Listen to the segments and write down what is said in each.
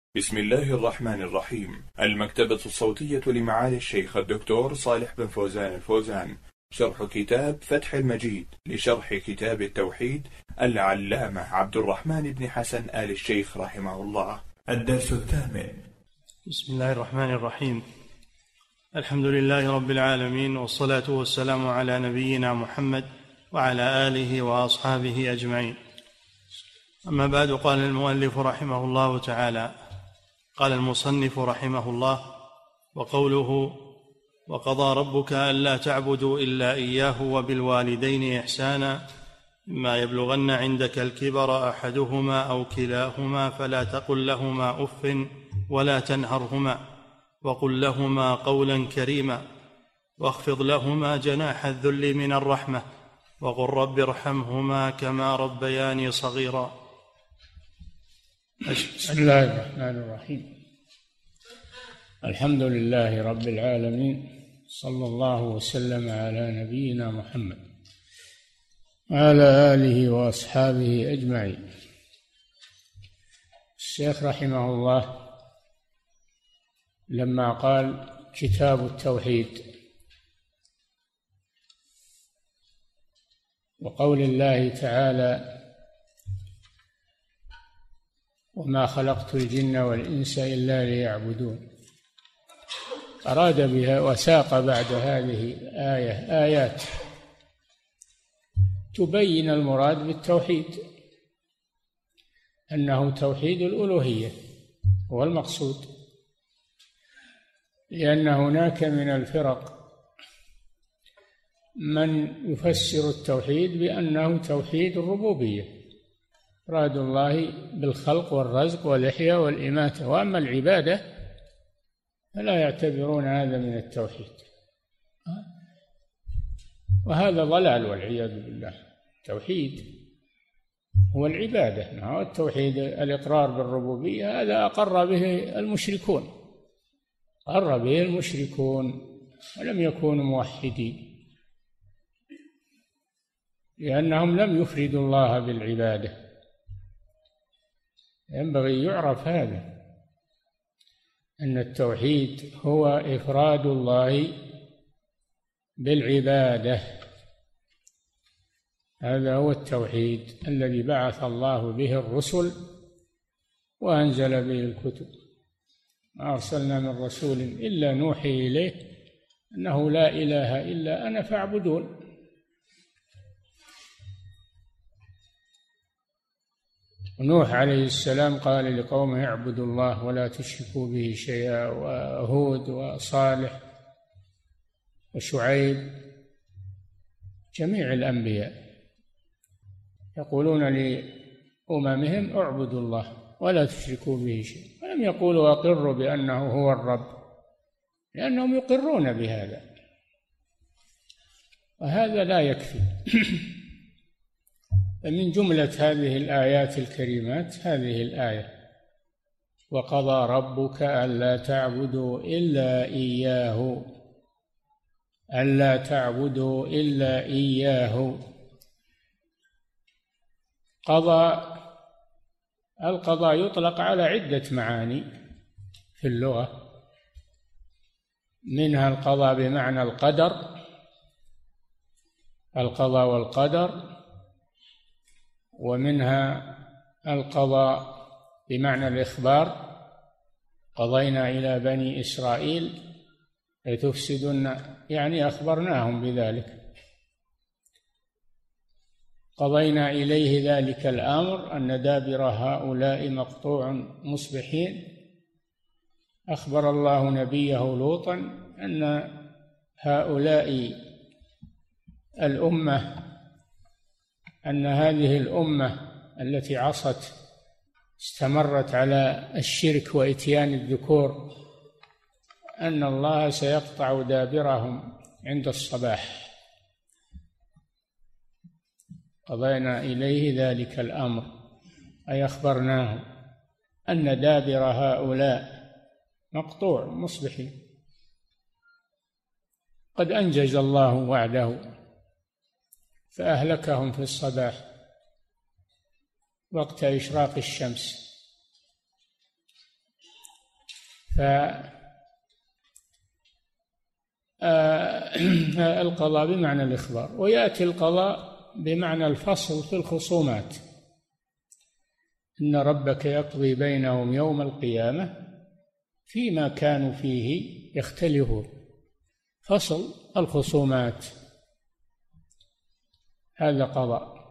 بسم الله الرحمن الرحيم. المكتبة الصوتية لمعالي الشيخ الدكتور صالح بن فوزان الفوزان، شرح كتاب فتح المجيد لشرح كتاب التوحيد العلامة عبد الرحمن بن حسن آل الشيخ رحمه الله. الدرس الثامن. بسم الله الرحمن الرحيم. الحمد لله رب العالمين، والصلاة والسلام على نبينا محمد وعلى آله وأصحابه أجمعين. أما بعد، قال المؤلف رحمه الله تعالى: قال المصنف رحمه الله: وقوله وقضى ربك ألا تعبدوا إلا إياه وبالوالدين إحسانا إما يبلغن عندك الكبر أحدهما أو كلاهما فلا تقل لهما أف ولا تنهرهما وقل لهما قولا كريما واخفض لهما جناح الذل من الرحمة وقل رب ارحمهما كما ربياني صغيرا. بسم الله الرحمن الرحيم. الحمد لله رب العالمين، صلى الله وسلم على نبينا محمد وعلى آله وأصحابه أجمعين. الشيخ رحمه الله لما قال كتاب التوحيد وقول الله تعالى: وما خلقت الجن والإنس إلا ليعبدون، أراد بها وساق بعد هذه الآية آيات تبين المراد بالتوحيد، أنه توحيد الألوهية هو المقصود، لأن هناك من الفرق من يفسر التوحيد بأنه توحيد الربوبية، إفراد الله بالخلق والرزق والإحياء والإماتة، وأما العبادة فلا يعتبرون هذا من التوحيد، وهذا ضلال والعياذ بالله. التوحيد هو العبادة، هو التوحيد الإقرار بالربوبية، هذا أقر به المشركون، أقر به المشركون ولم يكونوا موحدين، لأنهم لم يفردوا الله بالعبادة. ينبغي يعرف هذا، أن التوحيد هو إفراد الله بالعبادة، هذا هو التوحيد الذي بعث الله به الرسل وأنزل به الكتب. ما أرسلنا من رسول إلا نوحي إليه أنه لا إله إلا أنا فاعبدون. نوح عليه السلام قال لقومه: اعبدوا الله ولا تشركوا به شيئا، وهود وصالح وشعيب، جميع الأنبياء يقولون لأممهم: اعبدوا الله ولا تشركوا به شيئا، ولم يقولوا أقروا بأنه هو الرب، لأنهم يقرون بهذا، وهذا لا يكفي. فمن جملة هذه الآيات الكريمات هذه الآية: وقضى ربك ألا تعبدوا إلا إياه، ألا تعبدوا إلا إياه. القضاء يطلق على عدة معاني في اللغة، منها القضاء بمعنى القدر، القضاء والقدر، ومنها القضاء بمعنى الإخبار: قضينا إلى بني إسرائيل لتفسدن، يعني أخبرناهم بذلك. قضينا إليه ذلك الأمر أن دابر هؤلاء مقطوع مصبحين، أخبر الله نبيه لوطا أن هؤلاء الأمة، أن هذه الأمة التي عصت استمرت على الشرك وإتيان الذكور، أن الله سيقطع دابرهم عند الصباح. قضينا إليه ذلك الأمر أي أخبرناه أن دابر هؤلاء مقطوع مصبحين. قد أنجز الله وعده فأهلكهم في الصباح وقت إشراق الشمس. فالقضاء بمعنى الإخبار، ويأتي القضاء بمعنى الفصل في الخصومات. إن ربك يقضي بينهم يوم القيامة فيما كانوا فيه يختلفون، فصل الخصومات، هذا قضاء،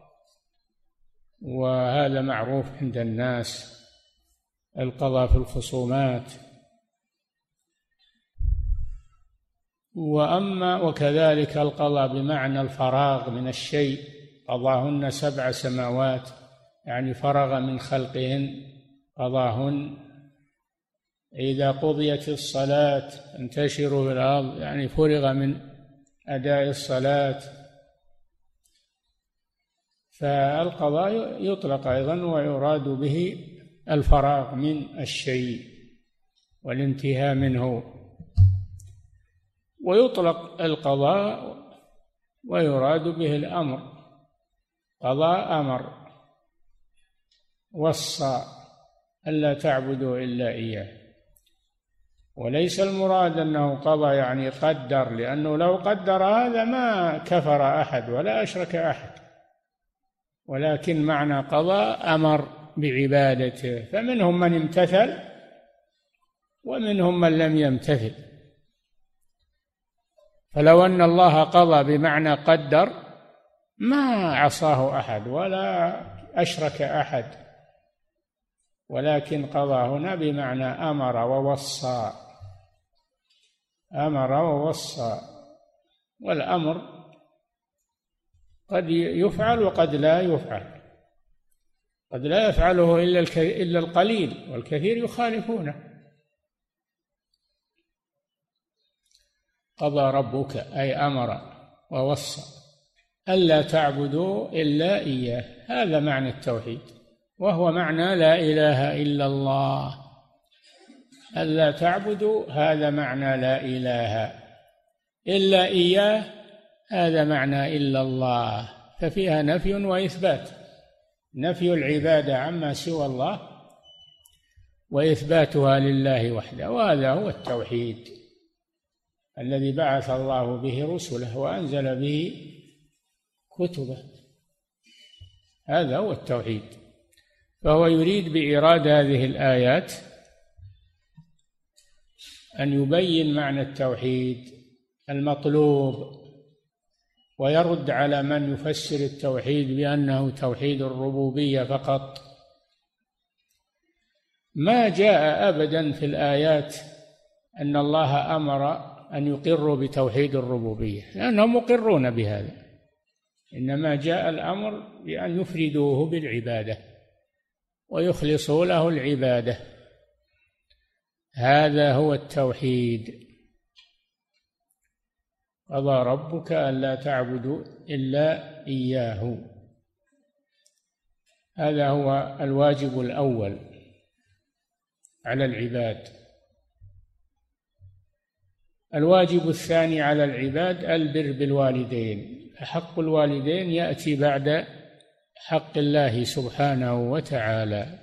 وهذا معروف عند الناس، القضاء في الخصومات. وكذلك القضاء بمعنى الفراغ من الشيء، قضاهن 7 سماوات، يعني فرغ من خلقهن، قضاهن. إذا قضيت الصلاة انتشروا في الأرض، يعني فرغ من أداء الصلاة. فالقضاء يطلق أيضا ويراد به الفراغ من الشيء والانتهاء منه، ويطلق القضاء ويراد به الأمر، قضاء أمر، وصى ألا تعبدوا إلا إياه. وليس المراد أنه قضى يعني قدر، لأنه لو قدر هذا ما كفر أحد ولا أشرك أحد، ولكن معنى قضى أمر بعبادته، فمنهم من امتثل ومنهم من لم يمتثل. فلو أن الله قضى بمعنى قدر ما عصاه أحد ولا أشرك أحد، ولكن قضى هنا بمعنى أمر ووصى، أمر ووصى. والأمر قد يفعل وقد لا يفعل، قد لا يفعله إلا القليل، والكثير يخالفونه. قضى ربك أي أمر ووصى ألا تعبدوا إلا إياه، هذا معنى التوحيد، وهو معنى لا إله إلا الله. ألا تعبدوا هذا معنى لا إله إلا إياه، هذا معنى إلا الله، ففيها نفي وإثبات، نفي العبادة عما سوى الله وإثباتها لله وحده، وهذا هو التوحيد الذي بعث الله به رسله وأنزل به كتبه، هذا هو التوحيد. فهو يريد بإيراد هذه الآيات أن يبين معنى التوحيد المطلوب، ويرد على من يفسر التوحيد بأنه توحيد الربوبية فقط. ما جاء أبدا في الآيات أن الله أمر أن يقروا بتوحيد الربوبية، لأنهم مقرون بهذا، إنما جاء الأمر بأن يفردوه بالعبادة ويخلصوا له العبادة، هذا هو التوحيد. قضى ربك ألا تعبدوا إلا إياه، هذا هو الواجب الأول على العباد. الواجب الثاني على العباد البر بالوالدين، حق الوالدين يأتي بعد حق الله سبحانه وتعالى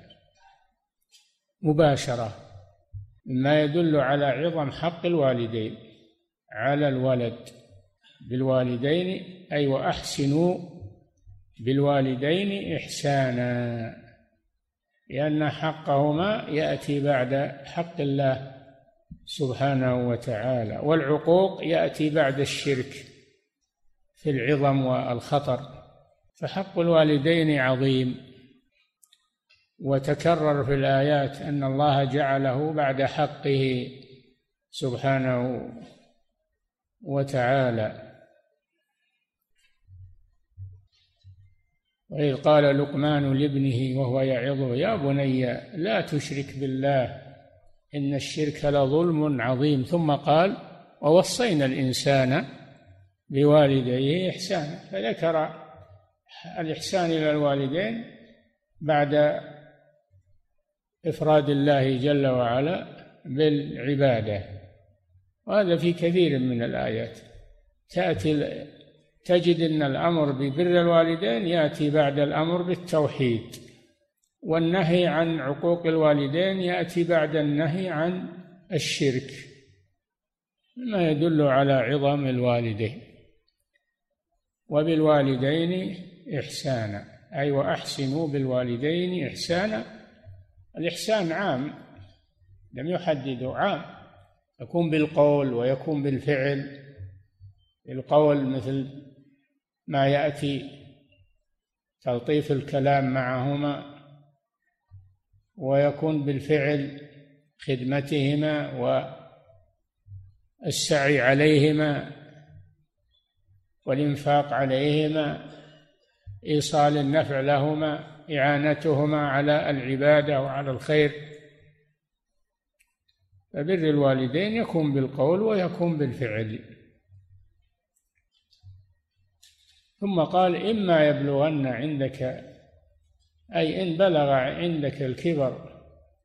مباشرة، مما يدل على عظم حق الوالدين على الولد. بالوالدين أي وأحسنوا بالوالدين إحسانا، لأن حقهما يأتي بعد حق الله سبحانه وتعالى، والعقوق يأتي بعد الشرك في العظم والخطر. فحق الوالدين عظيم، وتكرر في الآيات أن الله جعله بعد حقه سبحانه وتعالى. وإذ قال لقمان لابنه وهو يعظه يا بني لا تشرك بالله إن الشرك لظلم عظيم، ثم قال ووصينا الإنسان بوالديه إحسانا، فذكر الإحسان إلى الوالدين بعد إفراد الله جل وعلا بالعبادة. وهذا في كثير من الآيات تجد أن الأمر ببر الوالدين يأتي بعد الأمر بالتوحيد، والنهي عن عقوق الوالدين يأتي بعد النهي عن الشرك، مما يدل على عظم الوالدين. وبالوالدين إحسانا، أي وأحسنوا بالوالدين إحسانا. الإحسان عام، لم يحددوا، عام، يكون بالقول ويكون بالفعل. القول مثل ما يأتي تلطيف الكلام معهما، ويكون بالفعل خدمتهما والسعي عليهما والإنفاق عليهما، إيصال النفع لهما، إعانتهما على العبادة وعلى الخير. فبر الوالدين يكون بالقول ويكون بالفعل. ثم قال: إما يبلغن عندك، أي إن بلغ عندك الكبر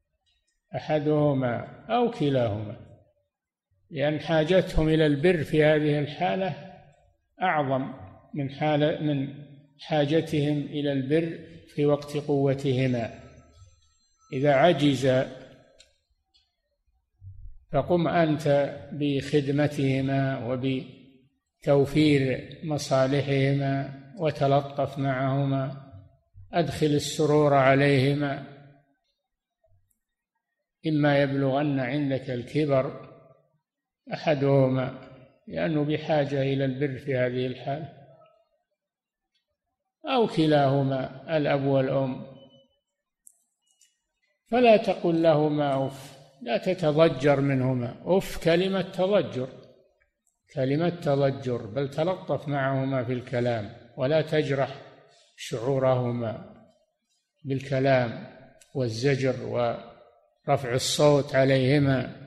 أحدهما أو كلاهما، لأن حاجتهم إلى البر في هذه الحالة أعظم من حاجتهم إلى البر في وقت قوتهما. إذا عجز فقم أنت بخدمتهما وبتوفير مصالحهما وتلطف معهما، أدخل السرور عليهما. إما يبلغن عندك الكبر أحدهما، لأنه بحاجة إلى البر في هذه الحال، أو كلاهما، الأب والأم، فلا تقل لهما أف، لا تتضجر منهما. أف كلمة تضجر، كلمة تضجر، بل تلطف معهما في الكلام، ولا تجرح شعورهما بالكلام والزجر ورفع الصوت عليهما.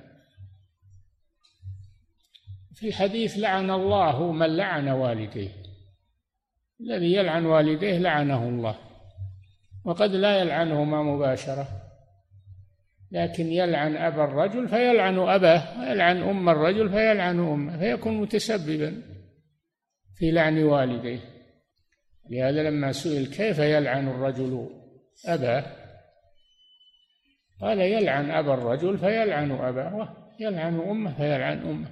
في الحديث: لعن الله من لعن والديه. الذي يلعن والديه لعنه الله، وقد لا يلعنهما مباشرة، لكن يلعن أبا الرجل فيلعن أباه، ويلعن أم الرجل فيلعن أمه، فيكون متسببا في لعن والديه. لهذا لما سئل كيف يلعن الرجل أباه قال: يلعن أبا الرجل فيلعن أباه، ويلعن أمه فيلعن أمه.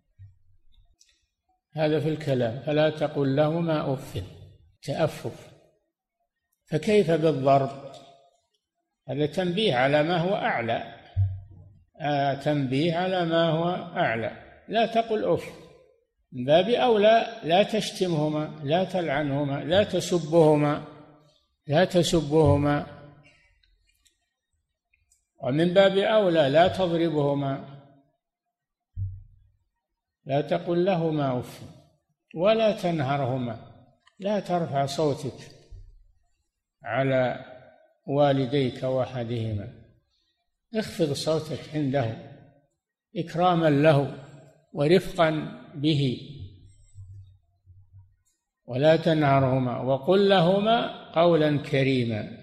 هذا في الكلام. فلا تقل لهما أف، تأفف. فكيف بالضرب؟ هذا تنبيه على ما هو أعلى، تنبيه على ما هو أعلى. لا تقل أف، من باب أولى لا تشتمهما، لا تلعنهما، لا تسبهما، لا تسبهما. ومن باب أولى لا تضربهما، لا تقل لهما أف، ولا تنهرهما، لا ترفع صوتك على والديك واحدهما، اخفض صوتك عنده إكراما له ورفقا به، ولا تنهرهما، وقل لهما قولا كريما،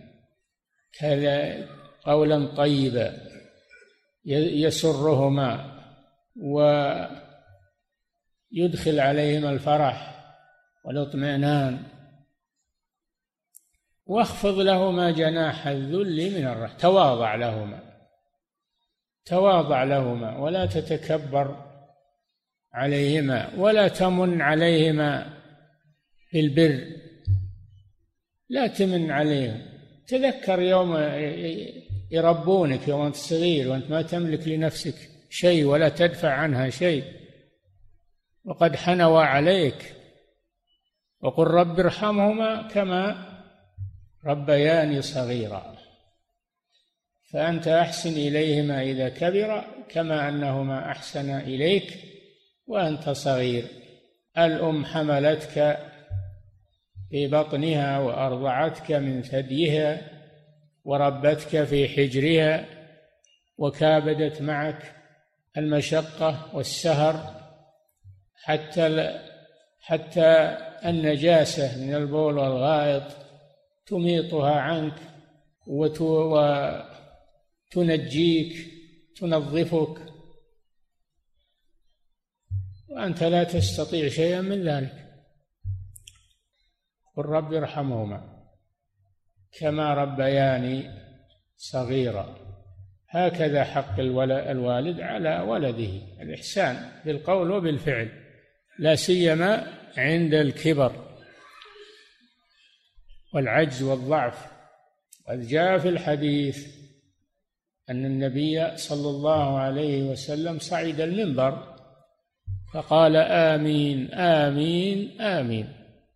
قولا طيبا يسرهما ويدخل عليهما الفرح والاطمئنان. واخفض لهما جناح الذل من الرحمة، تواضع لهما ولا تتكبر عليهما، ولا تمن عليهما بالبر، لا تمن عليهم. تذكر يوم يربونك، يوم أنت صغير وأنت ما تملك لنفسك شيء ولا تدفع عنها شيء، وقد حنوا عليك. وقل رب ارحمهما كما ربياني صغيرا، فأنت أحسن إليهما إذا كبر كما أنهما أحسن إليك وأنت صغير. الأم حملتك في بطنها وأرضعتك من ثديها وربتك في حجرها وكابدت معك المشقة والسهر حتى النجاسة من البول والغائط تميطها عنك وتنجيك تنظفك، وأنت لا تستطيع شيئا من ذلك. قل رب ارحمهما كما ربياني صغيرا. هكذا حق الوالد على ولده، الإحسان بالقول وبالفعل، لا سيما عند الكبر والعجز والضعف. قد جاء في الحديث أن النبي صلى الله عليه وسلم صعد المنبر فقال: آمين آمين آمين.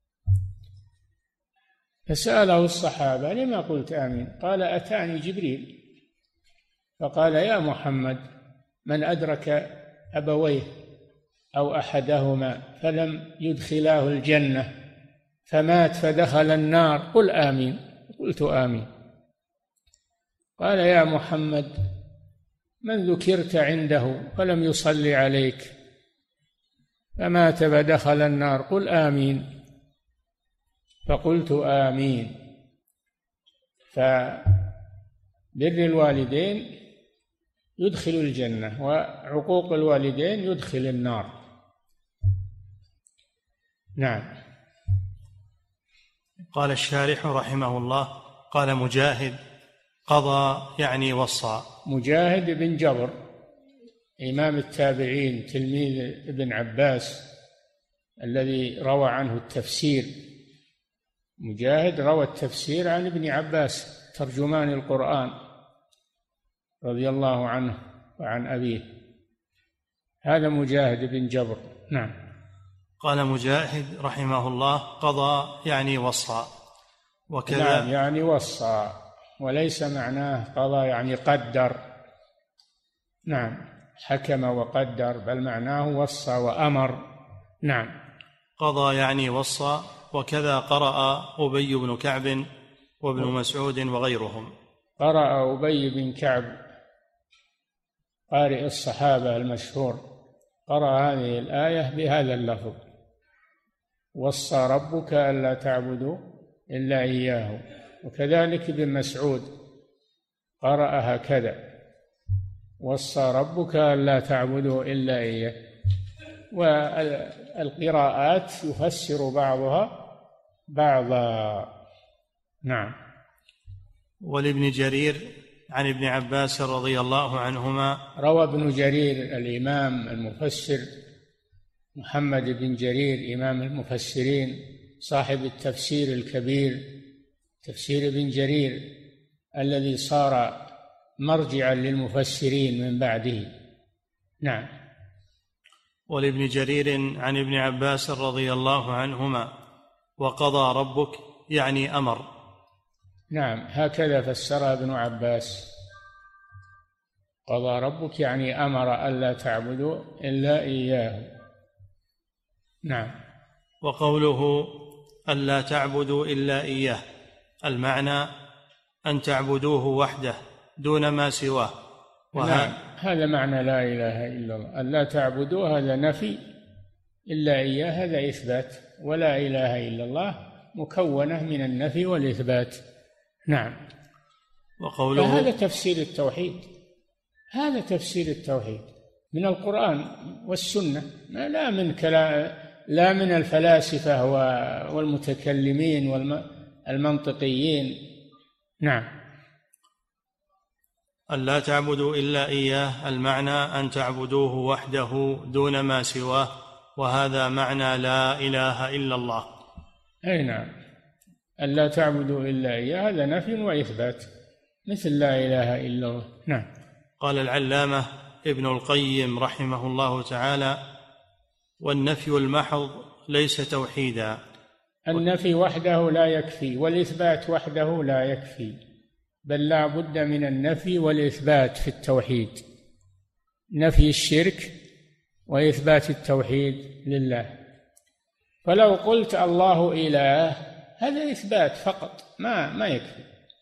فسأله الصحابة: لما قلت آمين؟ قال: أتاني جبريل فقال: يا محمد، من أدرك أبويه أو أحدهما فلم يدخلاه الجنة فمات فدخل النار قل آمين. قلت آمين. قال: يا محمد، من ذكرت عنده فلم يصلي عليك فمات فدخل النار قل آمين. فقلت آمين. فبر الوالدين يدخل الجنة، وعقوق الوالدين يدخل النار. نعم. قال الشارح رحمه الله: قال مجاهد: قضى يعني وصى. مجاهد بن جبر إمام التابعين تلميذ ابن عباس الذي روى عنه التفسير. مجاهد روى التفسير عن ابن عباس ترجمان القرآن رضي الله عنه وعن أبيه. هذا مجاهد بن جبر. نعم. قال مجاهد رحمه الله: قضى يعني وصى. وكذا نعم، يعني وصى، وليس معناه قضى يعني قدر. نعم، حكم وقدر، بل معناه وصى وأمر. نعم. قضى يعني وصى. وكذا قرأ أبي بن كعب وابن مسعود وغيرهم. قرأ أبي بن كعب قارئ الصحابة المشهور، قرأ هذه الآية بهذا اللفظ: وصى ربك ألا تعبدوا إلا إياه. وكذلك ابن مسعود قرأ هكذا: وصى ربك ألا تعبدوا إلا إياه. والقراءات يفسر بعضها بعضا. نعم. ولابن جرير عن ابن عباس رضي الله عنهما. روى ابن جرير الإمام المفسر محمد بن جرير إمام المفسرين صاحب التفسير الكبير، تفسير ابن جرير الذي صار مرجعا للمفسرين من بعده. نعم. ولابن جرير عن ابن عباس رضي الله عنهما: وقضى ربك يعني أمر. نعم، هكذا فسرها ابن عباس: قضى ربك يعني أمر ألا تعبدوا إلا إياه. نعم. وقوله ألا تعبدوا إلا إياه المعنى أن تعبدوه وحده دون ما سواه. نعم، هذا معنى لا إله إلا الله. ألا تعبدوا هذا نفي، إلا إياه هذا إثبات، ولا إله إلا الله مكونة من النفي والإثبات. نعم. وقوله فهذا تفسير التوحيد، هذا تفسير التوحيد من القرآن والسنة، لا من كلام، لا من الفلاسفة والمتكلمين والمنطقيين. نعم. ألا تعبدوا إلا إياه المعنى أن تعبدوه وحده دون ما سواه، وهذا معنى لا إله إلا الله. أي نعم، ألا تعبدوا إلا إياه هذا نفي وإثبات، مثل لا إله إلا الله. نعم. قال العلامة ابن القيم رحمه الله تعالى: والنفي المحض ليس توحيدا. النفي وحده لا يكفي، والإثبات وحده لا يكفي، بل لا بد من النفي والإثبات في التوحيد، نفي الشرك وإثبات التوحيد لله. فلو قلت الله إله هذا إثبات فقط ما يكفي،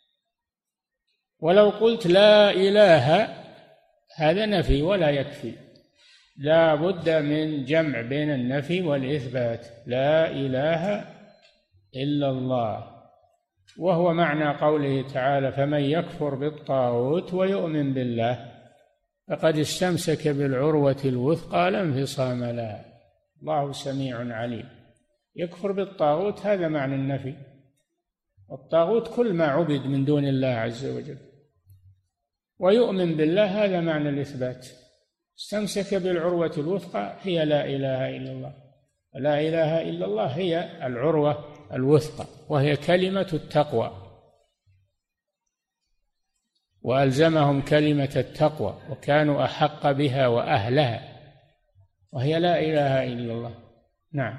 ولو قلت لا إله هذا نفي ولا يكفي، لا بد من جمع بين النفي والإثبات. لا إله إلا الله، وهو معنى قوله تعالى: فمن يكفر بالطاغوت ويؤمن بالله فقد استمسك بالعروة الوثقى لا انفصام لها، الله سميع عليم. يكفر بالطاغوت هذا معنى النفي، والطاغوت كل ما عبد من دون الله عز وجل. ويؤمن بالله، هذا معنى الإثبات. استمسك بالعروة الوثقى هي لا إله إلا الله. لا إله إلا الله هي العروة الوثقى، وهي كلمة التقوى، وألزمهم كلمة التقوى وكانوا أحق بها وأهلها، وهي لا إله إلا الله. نعم.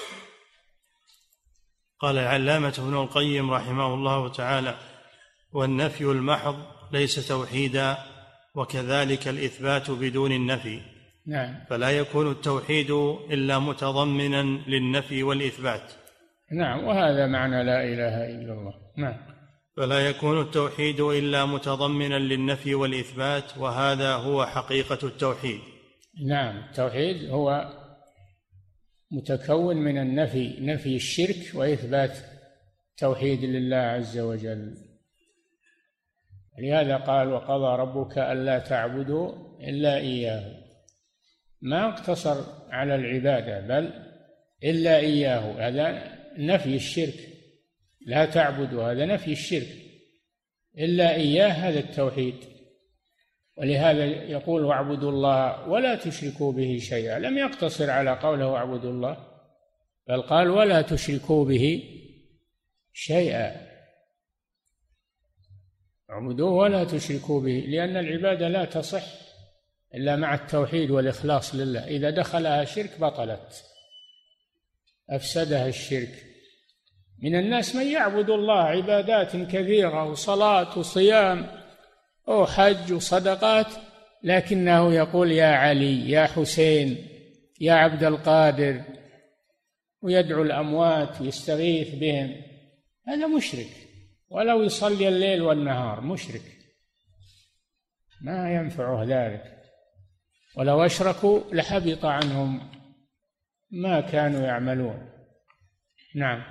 قال العلامة ابن القيم رحمه الله تعالى: والنفي المحض ليس توحيدا، وكذلك الإثبات بدون النفي. نعم. فلا يكون التوحيد إلا متضمنا للنفي والإثبات. نعم، وهذا معنى لا إله إلا الله. نعم. فلا يكون التوحيد إلا متضمنا للنفي والإثبات، وهذا هو حقيقة التوحيد. نعم، التوحيد هو متكون من النفي، نفي الشرك وإثبات توحيد لله عز وجل. لهذا قال: وقضى ربك ألا تعبدوا إلا إياه. ما اقتصر على العبادة، بل إلا إياه، هذا نفي الشرك. لا تعبدوا هذا نفي الشرك، إلا إياه هذا التوحيد. ولهذا يقول: واعبدوا الله ولا تشركوا به شيئا. لم يقتصر على قوله واعبدوا الله، بل قال: ولا تشركوا به شيئا. اعبدوه ولا تشركوا به، لأن العبادة لا تصح إلا مع التوحيد والإخلاص لله. إذا دخلها شرك بطلت، أفسدها الشرك. من الناس من يعبد الله عبادات كثيرة، وصلاة وصيام وحج وصدقات، لكنه يقول: يا علي، يا حسين، يا عبد القادر، ويدعو الأموات ويستغيث بهم. هذا مشرك، ولو يصلي الليل والنهار مشرك، ما ينفعه ذلك. ولو أشركوا لحبط عنهم ما كانوا يعملون. نعم.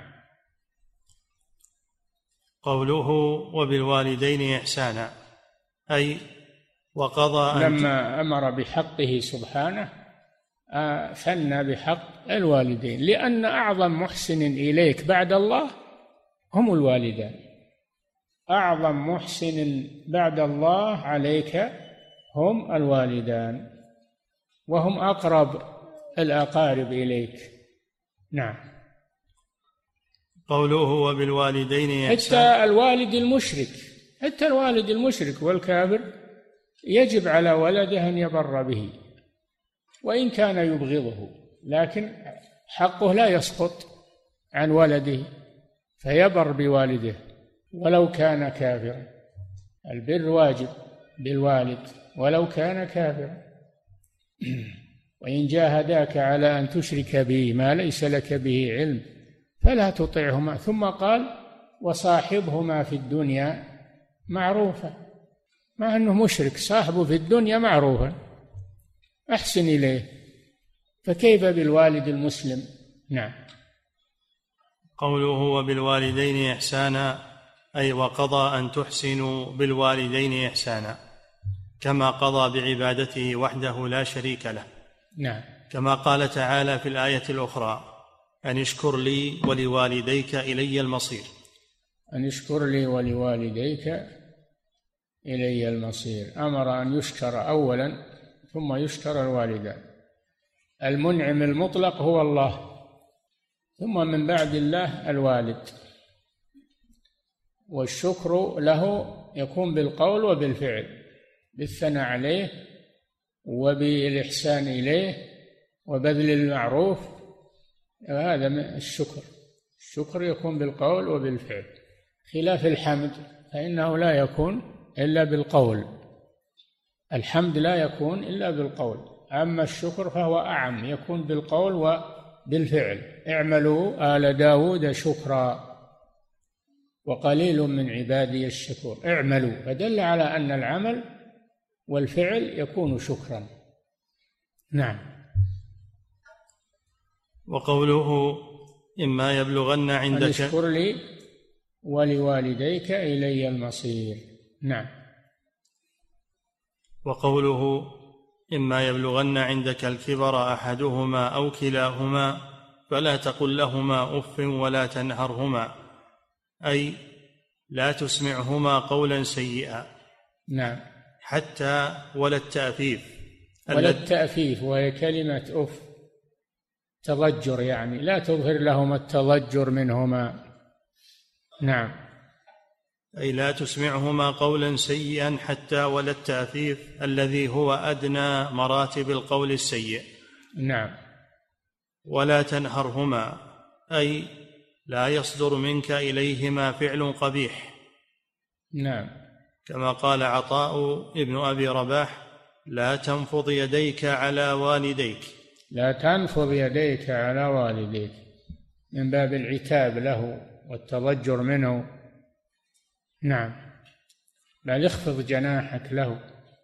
قوله: وبالوالدين إحسانا، أي وقضى لما أمر بحقه سبحانه ثنى بحق الوالدين، لأن أعظم محسن إليك بعد الله هم الوالدان. أعظم محسن بعد الله عليك هم الوالدان، وهم أقرب الأقارب إليك. نعم. قوله: وبالوالدين إحسانا، حتى الوالد المشرك والكافر يجب على ولده أن يبر به، وإن كان يبغضه، لكن حقه لا يسقط عن ولده، فيبر بوالده ولو كان كافرا. البر واجب بالوالد ولو كان كافرا. وإن جاهداك على أن تشرك به ما ليس لك به علم فلا تطعهما. ثم قال: وصاحبهما في الدنيا معروفا. مع أنه مشرك، صاحبه في الدنيا معروفا، أحسن إليه، فكيف بالوالد المسلم؟ نعم. قوله: وبالوالدين إحسانا، أي وقضى أن تحسنوا بالوالدين إحسانا، كما قضى بعبادته وحده لا شريك له. نعم. كما قال تعالى في الآية الأخرى: أن اشكر لي ولوالديك إلي المصير. أن اشكر لي ولوالديك إلي المصير. أمر أن يشكر أولا ثم يشكر الوالدان. المنعم المطلق هو الله، ثم من بعد الله الوالد. والشكر له يكون بالقول وبالفعل، بالثناء عليه وبالإحسان إليه وبذل المعروف. هذا الشكر. الشكر يكون بالقول وبالفعل، خلاف الحمد فإنه لا يكون إلا بالقول. الحمد لا يكون إلا بالقول، أما الشكر فهو أعم، يكون بالقول وبالفعل. اعملوا آل داود شكرا وقليل من عبادي الشكور. اعملوا، فدل على أن العمل والفعل يكون شكرا. نعم. وقوله: إما يبلغن عندك، اشكر لي ولوالديك إلي المصير. نعم. وقوله: إما يبلغن عندك الكبر أحدهما أو كلاهما فلا تقل لهما أف ولا تنهرهما، أي لا تسمعهما قولا سيئا. نعم. حتى ولا التأفيف. ولا التأفيف وهي كلمة أف، تضجر، يعني لا تظهر لهما التضجر منهما. نعم. أي لا تسمعهما قولا سيئا حتى ولا التأفيف الذي هو أدنى مراتب القول السيء. نعم. ولا تنهرهما، أي لا يصدر منك إليهما فعل قبيح. نعم. كما قال عطاء ابن أبي رباح: لا تنفض يديك على والديك. لا تنفض يديك على والديك، من باب العتاب له والتضجر منه. نعم. بل اخفض جناحك له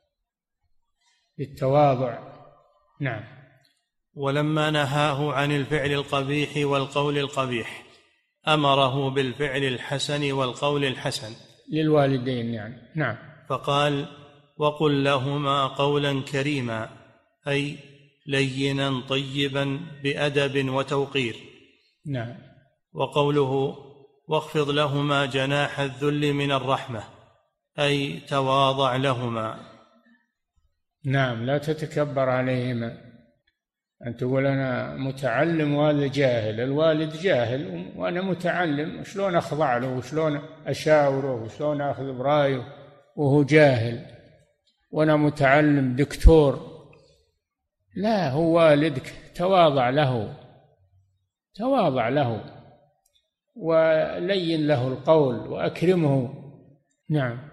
بالتواضع. نعم. ولما نهاه عن الفعل القبيح والقول القبيح أمره بالفعل الحسن والقول الحسن للوالدين يعني. نعم. فقال: وقل لهما قولا كريما، أي لينا طيبا بأدب وتوقير. نعم. وقوله: واخفض لهما جناح الذل من الرحمة، أي تواضع لهما. نعم. لا تتكبر عليهما، أن تقول أنا متعلم وهذا جاهل. الوالد جاهل وأنا متعلم، شلون أخضع له وشلون أشاوره وشلون أخذ برأيه وهو جاهل، وأنا متعلم دكتور؟ لا، هو والدك، تواضع له، تواضع له ولين له القول وأكرمه. نعم.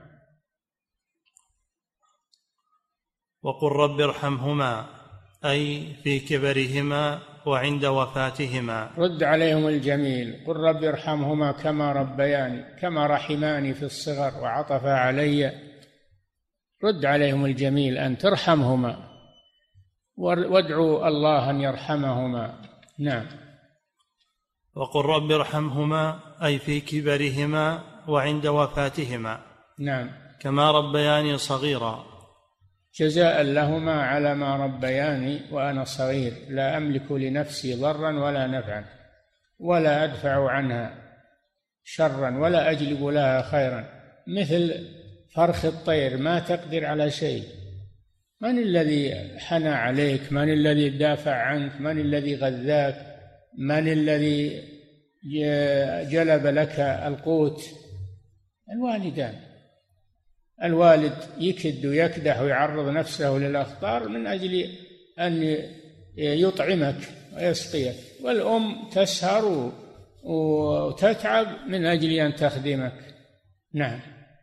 وقل رب ارحمهما، أي في كبرهما وعند وفاتهما. رد عليهم الجميل، قل رب ارحمهما كما ربياني، كما رحماني في الصغر وعطف علي. رد عليهم الجميل، أن ترحمهما وادعوا الله أن يرحمهما. نعم. وقل رب ارحمهما، أي في كبرهما وعند وفاتهما. نعم. كما ربياني صغيرا، جزاء لهما على ما ربياني وأنا صغير، لا أملك لنفسي ضرا ولا نفعا، ولا أدفع عنها شرا ولا أجلب لها خيرا، مثل فرخ الطير ما تقدر على شيء. من الذي حنى عليك؟ من الذي دافع عنك؟ من الذي غذاك؟ من الذي جلب لك القوت؟ الوالدان. الوالد يكد ويكدح ويعرض نفسه للأخطار من أجل أن يطعمك ويسقيك، والأم تسهر وتتعب من أجل أن تخدمك. نعم.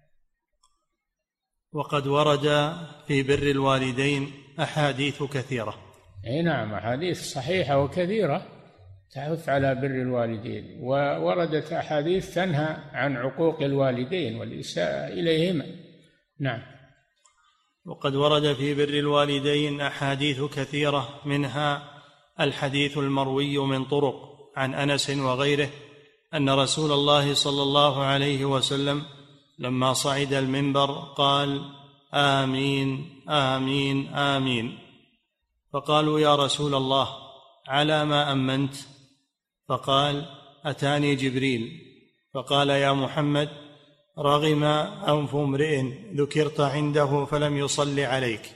وقد ورد في بر الوالدين أحاديث كثيرة. أي نعم، أحاديث صحيحة وكثيرة تحث على بر الوالدين، ووردت أحاديث تنهى عن عقوق الوالدين والإساءة إليهما. نعم. وقد ورد في بر الوالدين أحاديث كثيرة، منها الحديث المروي من طرق عن أنس وغيره أن رسول الله صلى الله عليه وسلم لما صعد المنبر قال: آمين آمين آمين. فقالوا: يا رسول الله، على ما أمنت؟ فقال: أتاني جبريل فقال: يا محمد، رغم أنف امرئ ذكرت عنده فلم يصل عليك.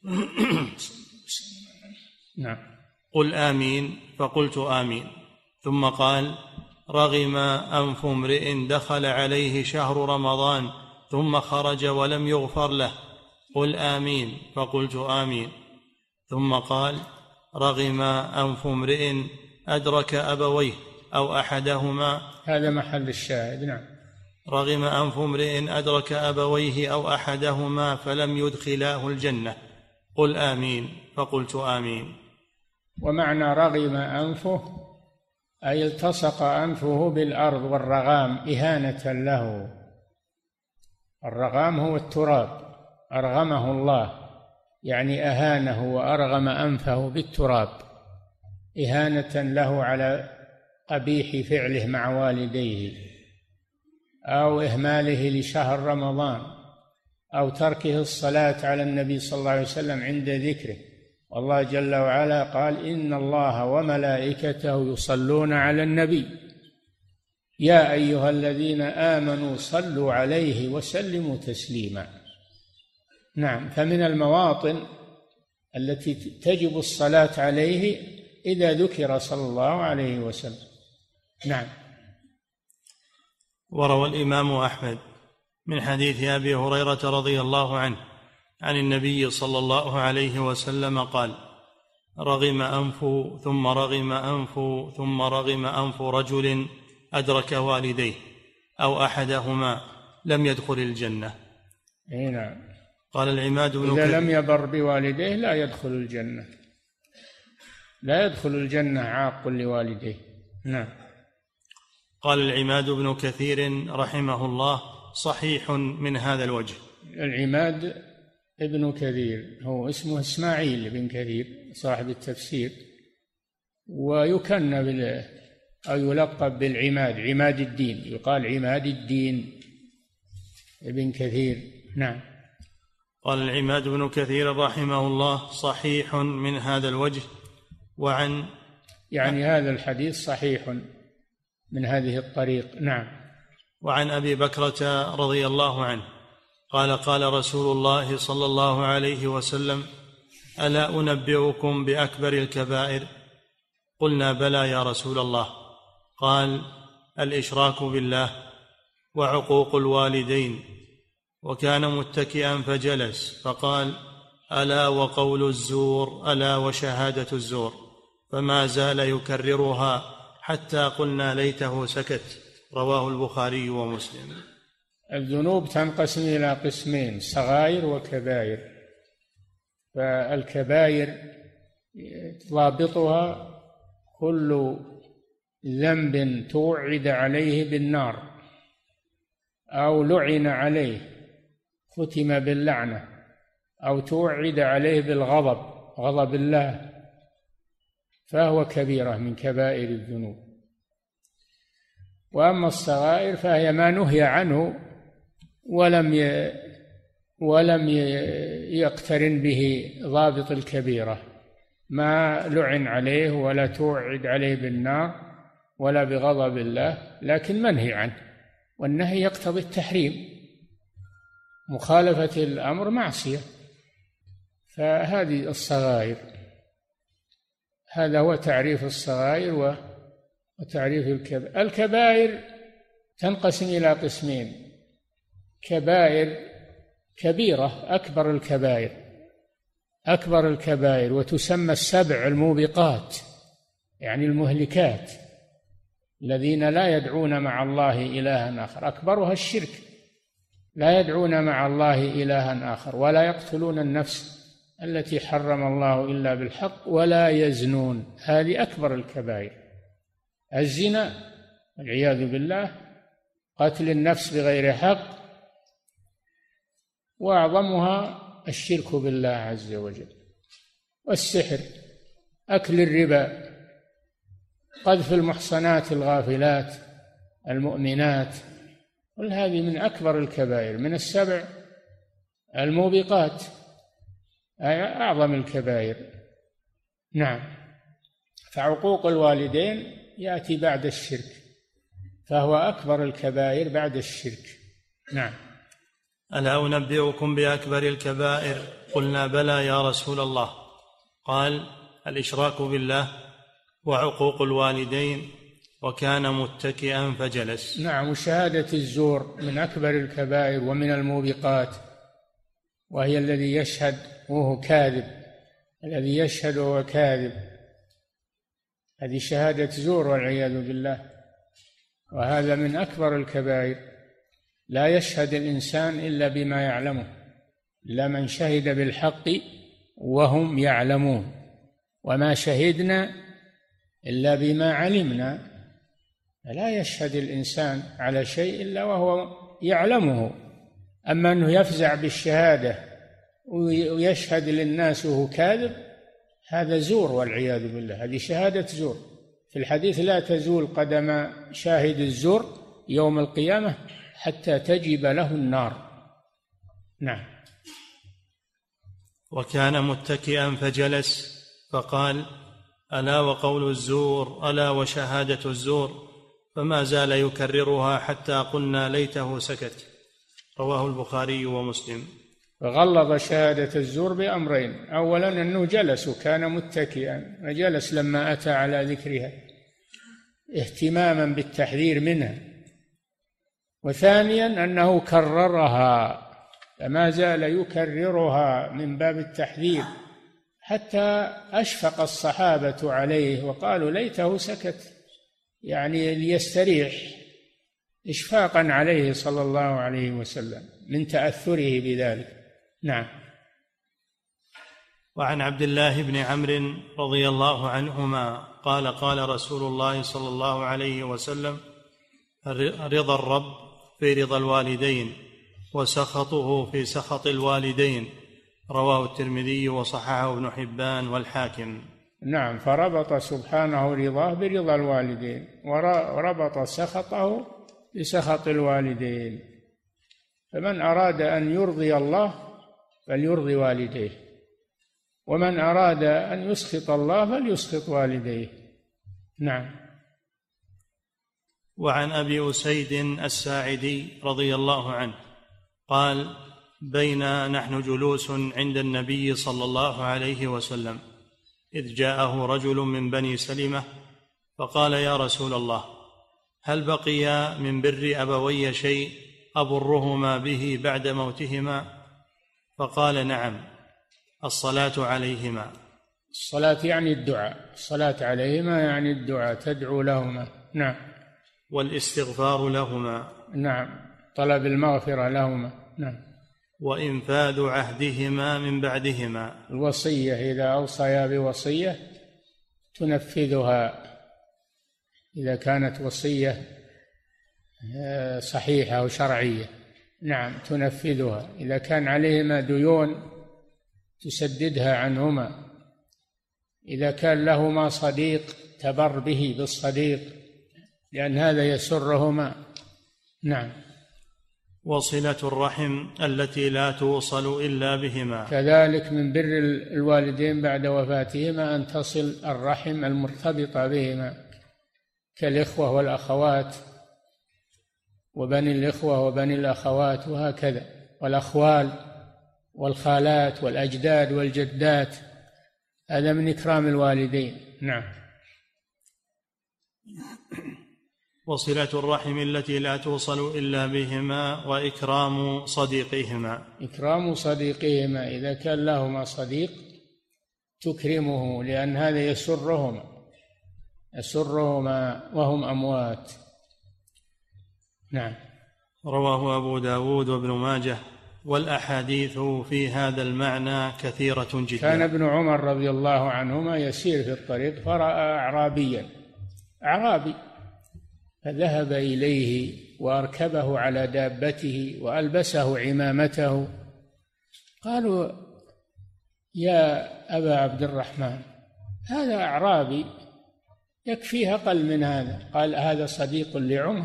نعم. قل آمين. فقلت آمين. ثم قال: رغم أنف امرئ دخل عليه شهر رمضان ثم خرج ولم يغفر له. قل آمين. فقلت آمين. ثم قال: رغم أنف امرئ أدرك أبويه أو أحدهما. هذا محل الشاهد. نعم. رغم أنف امرئ أدرك أبويه أو أحدهما فلم يدخلاه الجنة. قل آمين. فقلت آمين. ومعنى رغم أنفه أي التصق أنفه بالأرض، والرغام إهانة له. الرغام هو التراب، أرغمه الله يعني أهانه وأرغم أنفه بالتراب إهانة له على قبيح فعله مع والديه، أو إهماله لشهر رمضان، أو تركه الصلاة على النبي صلى الله عليه وسلم عند ذكره. والله جل وعلا قال: إن الله وملائكته يصلون على النبي يا أيها الذين آمنوا صلوا عليه وسلموا تسليما. نعم. فمن المواطن التي تجب الصلاة عليه إذا ذكر صلى الله عليه وسلم. نعم. وروى الإمام أحمد من حديث أبي هريرة رضي الله عنه عن النبي صلى الله عليه وسلم قال: رغم أنف ثم رغم أنف ثم رغم أنف رجل أدرك والديه أو أحدهما لم يدخل الجنة. نعم. قال العماد بن إذا لم يبر بوالديه لا يدخل الجنة، لا يدخل الجنة عاق لوالديه. نعم. قال العماد بن كثير رحمه الله: صحيح من هذا الوجه. العماد ابن كثير هو اسمه إسماعيل بن كثير صاحب التفسير، ويكنى أو يلقب بالعماد، عماد الدين، يقال عماد الدين ابن كثير. نعم. قال العماد بن كثير رحمه الله: صحيح من هذا الوجه. وعن يعني هذا الحديث صحيح من هذه الطريق. نعم. وعن أبي بكرة رضي الله عنه قال: قال رسول الله صلى الله عليه وسلم: ألا أنبئكم بأكبر الكبائر؟ قلنا: بلى يا رسول الله. قال: الإشراك بالله وعقوق الوالدين. وكان متكئا فجلس فقال: ألا وقول الزور، ألا وشهادة الزور. فما زال يكررها حتى قلنا ليته سكت. رواه البخاري ومسلم. الذنوب تنقسم إلى قسمين: صغائر وكبائر. فالكبائر ضابطها كل ذنب توعد عليه بالنار أو لعن عليه ختم باللعنة أو توعد عليه بالغضب، غضب الله، فهو كبيرة من كبائر الذنوب. وأما الصغائر فهي ما نهي عنه ولم يقترن به ضابط الكبيرة، ما لعن عليه ولا توعد عليه بالنار ولا بغضب الله، لكن منهي عنه، والنهي يقتضي التحريم، مخالفة الأمر معصية. فهذه الصغائر. هذا هو تعريف الصغائر وتعريف الكبائر. الكبائر تنقسم إلى قسمين: كبائر كبيرة، أكبر الكبائر، وتسمى السبع الموبقات، يعني المهلكات، الذين لا يدعون مع الله إلها آخر. أكبرها الشرك، لا يدعون مع الله إلها آخر، ولا يقتلون النفس التي حرم الله إلا بالحق، ولا يزنون. هذه أكبر الكبائر. الزنا والعياذ بالله، قتل النفس بغير حق، وأعظمها الشرك بالله عز وجل، والسحر، أكل الربا، قذف المحصنات الغافلات المؤمنات، كل هذه من أكبر الكبائر، من السبع الموبقات، أعظم الكبائر. نعم. فعقوق الوالدين يأتي بعد الشرك، فهو أكبر الكبائر بعد الشرك. نعم. ألا أنبئكم بأكبر الكبائر؟ قلنا: بلى يا رسول الله. قال: الإشراك بالله وعقوق الوالدين. وكان متكئا فجلس. نعم. وشهادة الزور من أكبر الكبائر ومن الموبقات، وهي الذي يشهد وهو كاذب، الذي يشهد وهو كاذب، هذه شهادة زور والعياذ بالله، وهذا من أكبر الكبائر. لا يشهد الإنسان إلا بما يعلمه، إلا من شهد بالحق وهم يعلمون، وما شهدنا إلا بما علمنا. لا يشهد الإنسان على شيء إلا وهو يعلمه. أما أنه يفزع بالشهادة ويشهد للناس وهو كاذب، هذا زور والعياذ بالله، هذه شهادة زور. في الحديث: لا تزول قدم شاهد الزور يوم القيامة حتى تجب له النار. نعم. وكان متكئا فجلس فقال: ألا وقول الزور، ألا وشهادة الزور. فما زال يكررها حتى قلنا ليته سكت. رواه البخاري ومسلم. فغلظ شهادة الزور بأمرين: أولا أنه جلس وكان متكئا، فجلس لما أتى على ذكرها اهتماما بالتحذير منها، وثانيا أنه كررها، فما زال يكررها من باب التحذير حتى أشفق الصحابة عليه وقالوا ليته سكت، يعني ليستريح، إشفاقا عليه صلى الله عليه وسلم من تأثره بذلك. نعم. وعن عبد الله بن عمرو رضي الله عنهما قال: قال رسول الله صلى الله عليه وسلم: رضا الرب في رضا الوالدين، وسخطه في سخط الوالدين. رواه الترمذي وصححه ابن حبان والحاكم. نعم، فربط سبحانه رضاه برضا الوالدين، وربط سخطه بسخط الوالدين. فمن أراد أن يرضي الله فليرضي والديه، ومن أراد أن يسخط الله فليسخط والديه. نعم. وعن أبي أسيد الساعدي رضي الله عنه قال: بينا نحن جلوس عند النبي صلى الله عليه وسلم إذ جاءه رجل من بني سلمة فقال: يا رسول الله، هل بقي من بر أبوي شيء أبرهما به بعد موتهما؟ فقال: نعم، الصلاة عليهما. الصلاة يعني الدعاء، الصلاة عليهما يعني الدعاء، تدعو لهما. نعم. والاستغفار لهما. نعم، طلب المغفرة لهما. نعم. وإنفاذ عهدهما من بعدهما. الوصية، إذا أوصيا بوصية تنفذها، إذا كانت وصية صحيحة وشرعية. نعم، تنفذها. إذا كان عليهما ديون تسددها عنهما. إذا كان لهما صديق تبر به بالصديق، لأن هذا يسرهما. نعم. وصلة الرحم التي لا توصل إلا بهما. كذلك من بر الوالدين بعد وفاتهما أن تصل الرحم المرتبطة بهما، كالإخوة والأخوات، وبني الإخوة وبني الأخوات، وهكذا، والأخوال والخالات والأجداد والجدات، هذا من إكرام الوالدين. نعم. وصلة الرحم التي لا توصل إلا بهما، وإكرام صديقهما. إكرام صديقهما، إذا كان لهما صديق تكرمه، لأن هذا يسرهما وهم أموات. نعم. رواه أبو داود وابن ماجه. والأحاديث في هذا المعنى كثيرة جدا. كان ابن عمر رضي الله عنهما يسير في الطريق فرأى أعرابي فذهب إليه وأركبه على دابته وألبسه عمامته. قالوا: يا أبا عبد الرحمن، هذا أعرابي يكفيه أقل من هذا. قال: هذا صديق لعمر.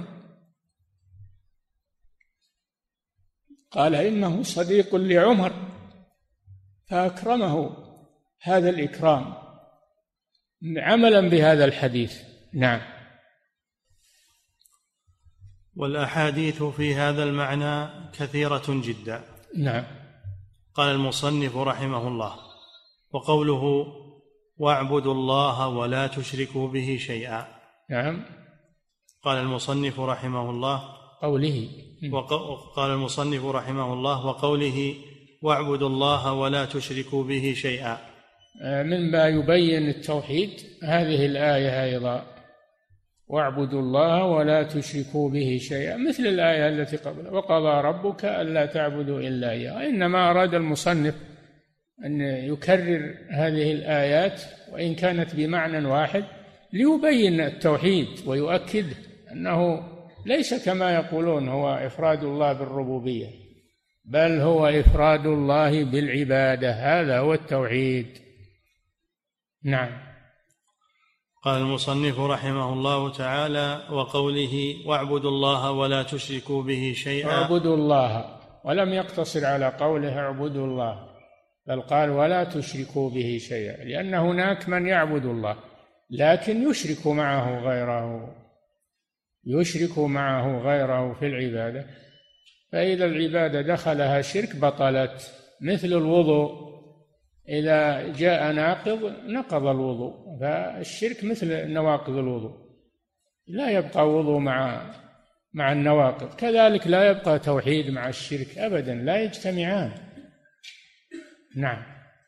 قال: إنه صديق لعمر، فأكرمه هذا الإكرام عملا بهذا الحديث. نعم. والأحاديث في هذا المعنى كثيرة جدا. نعم. قال المصنف رحمه الله: وقوله: واعبدوا الله ولا تشركوا به شيئا. نعم. قال المصنف رحمه الله: قال المصنف رحمه الله: وقوله: واعبدوا الله ولا تشركوا به شيئا، مما يبين التوحيد هذه الآية أيضا: واعبدوا الله ولا تشركوا به شيئا، مثل الآية التي قبلها: وقضى ربك ألا تعبدوا إلا إياه. إنما أراد المصنف أن يكرر هذه الآيات وإن كانت بمعنى واحد ليبين التوحيد ويؤكد أنه ليس كما يقولون هو إفراد الله بالربوبية، بل هو إفراد الله بالعبادة، هذا هو التوحيد. نعم. قال المصنف رحمه الله تعالى: وقوله: واعبدوا الله ولا تشركوا به شيئا. اعبدوا الله، ولم يقتصر على قوله اعبدوا الله، بل قال: ولا تشركوا به شيئا، لأن هناك من يعبد الله لكن يشرك معه غيره في العبادة، فإذا العبادة دخلها شرك بطلت. مثل الوضوء، إذا جاء ناقض نقض الوضوء، فالشرك مثل نواقض الوضوء، لا يبقى وضوء مع النواقض، كذلك لا يبقى توحيد مع الشرك أبدا، لا يجتمعان. نعم.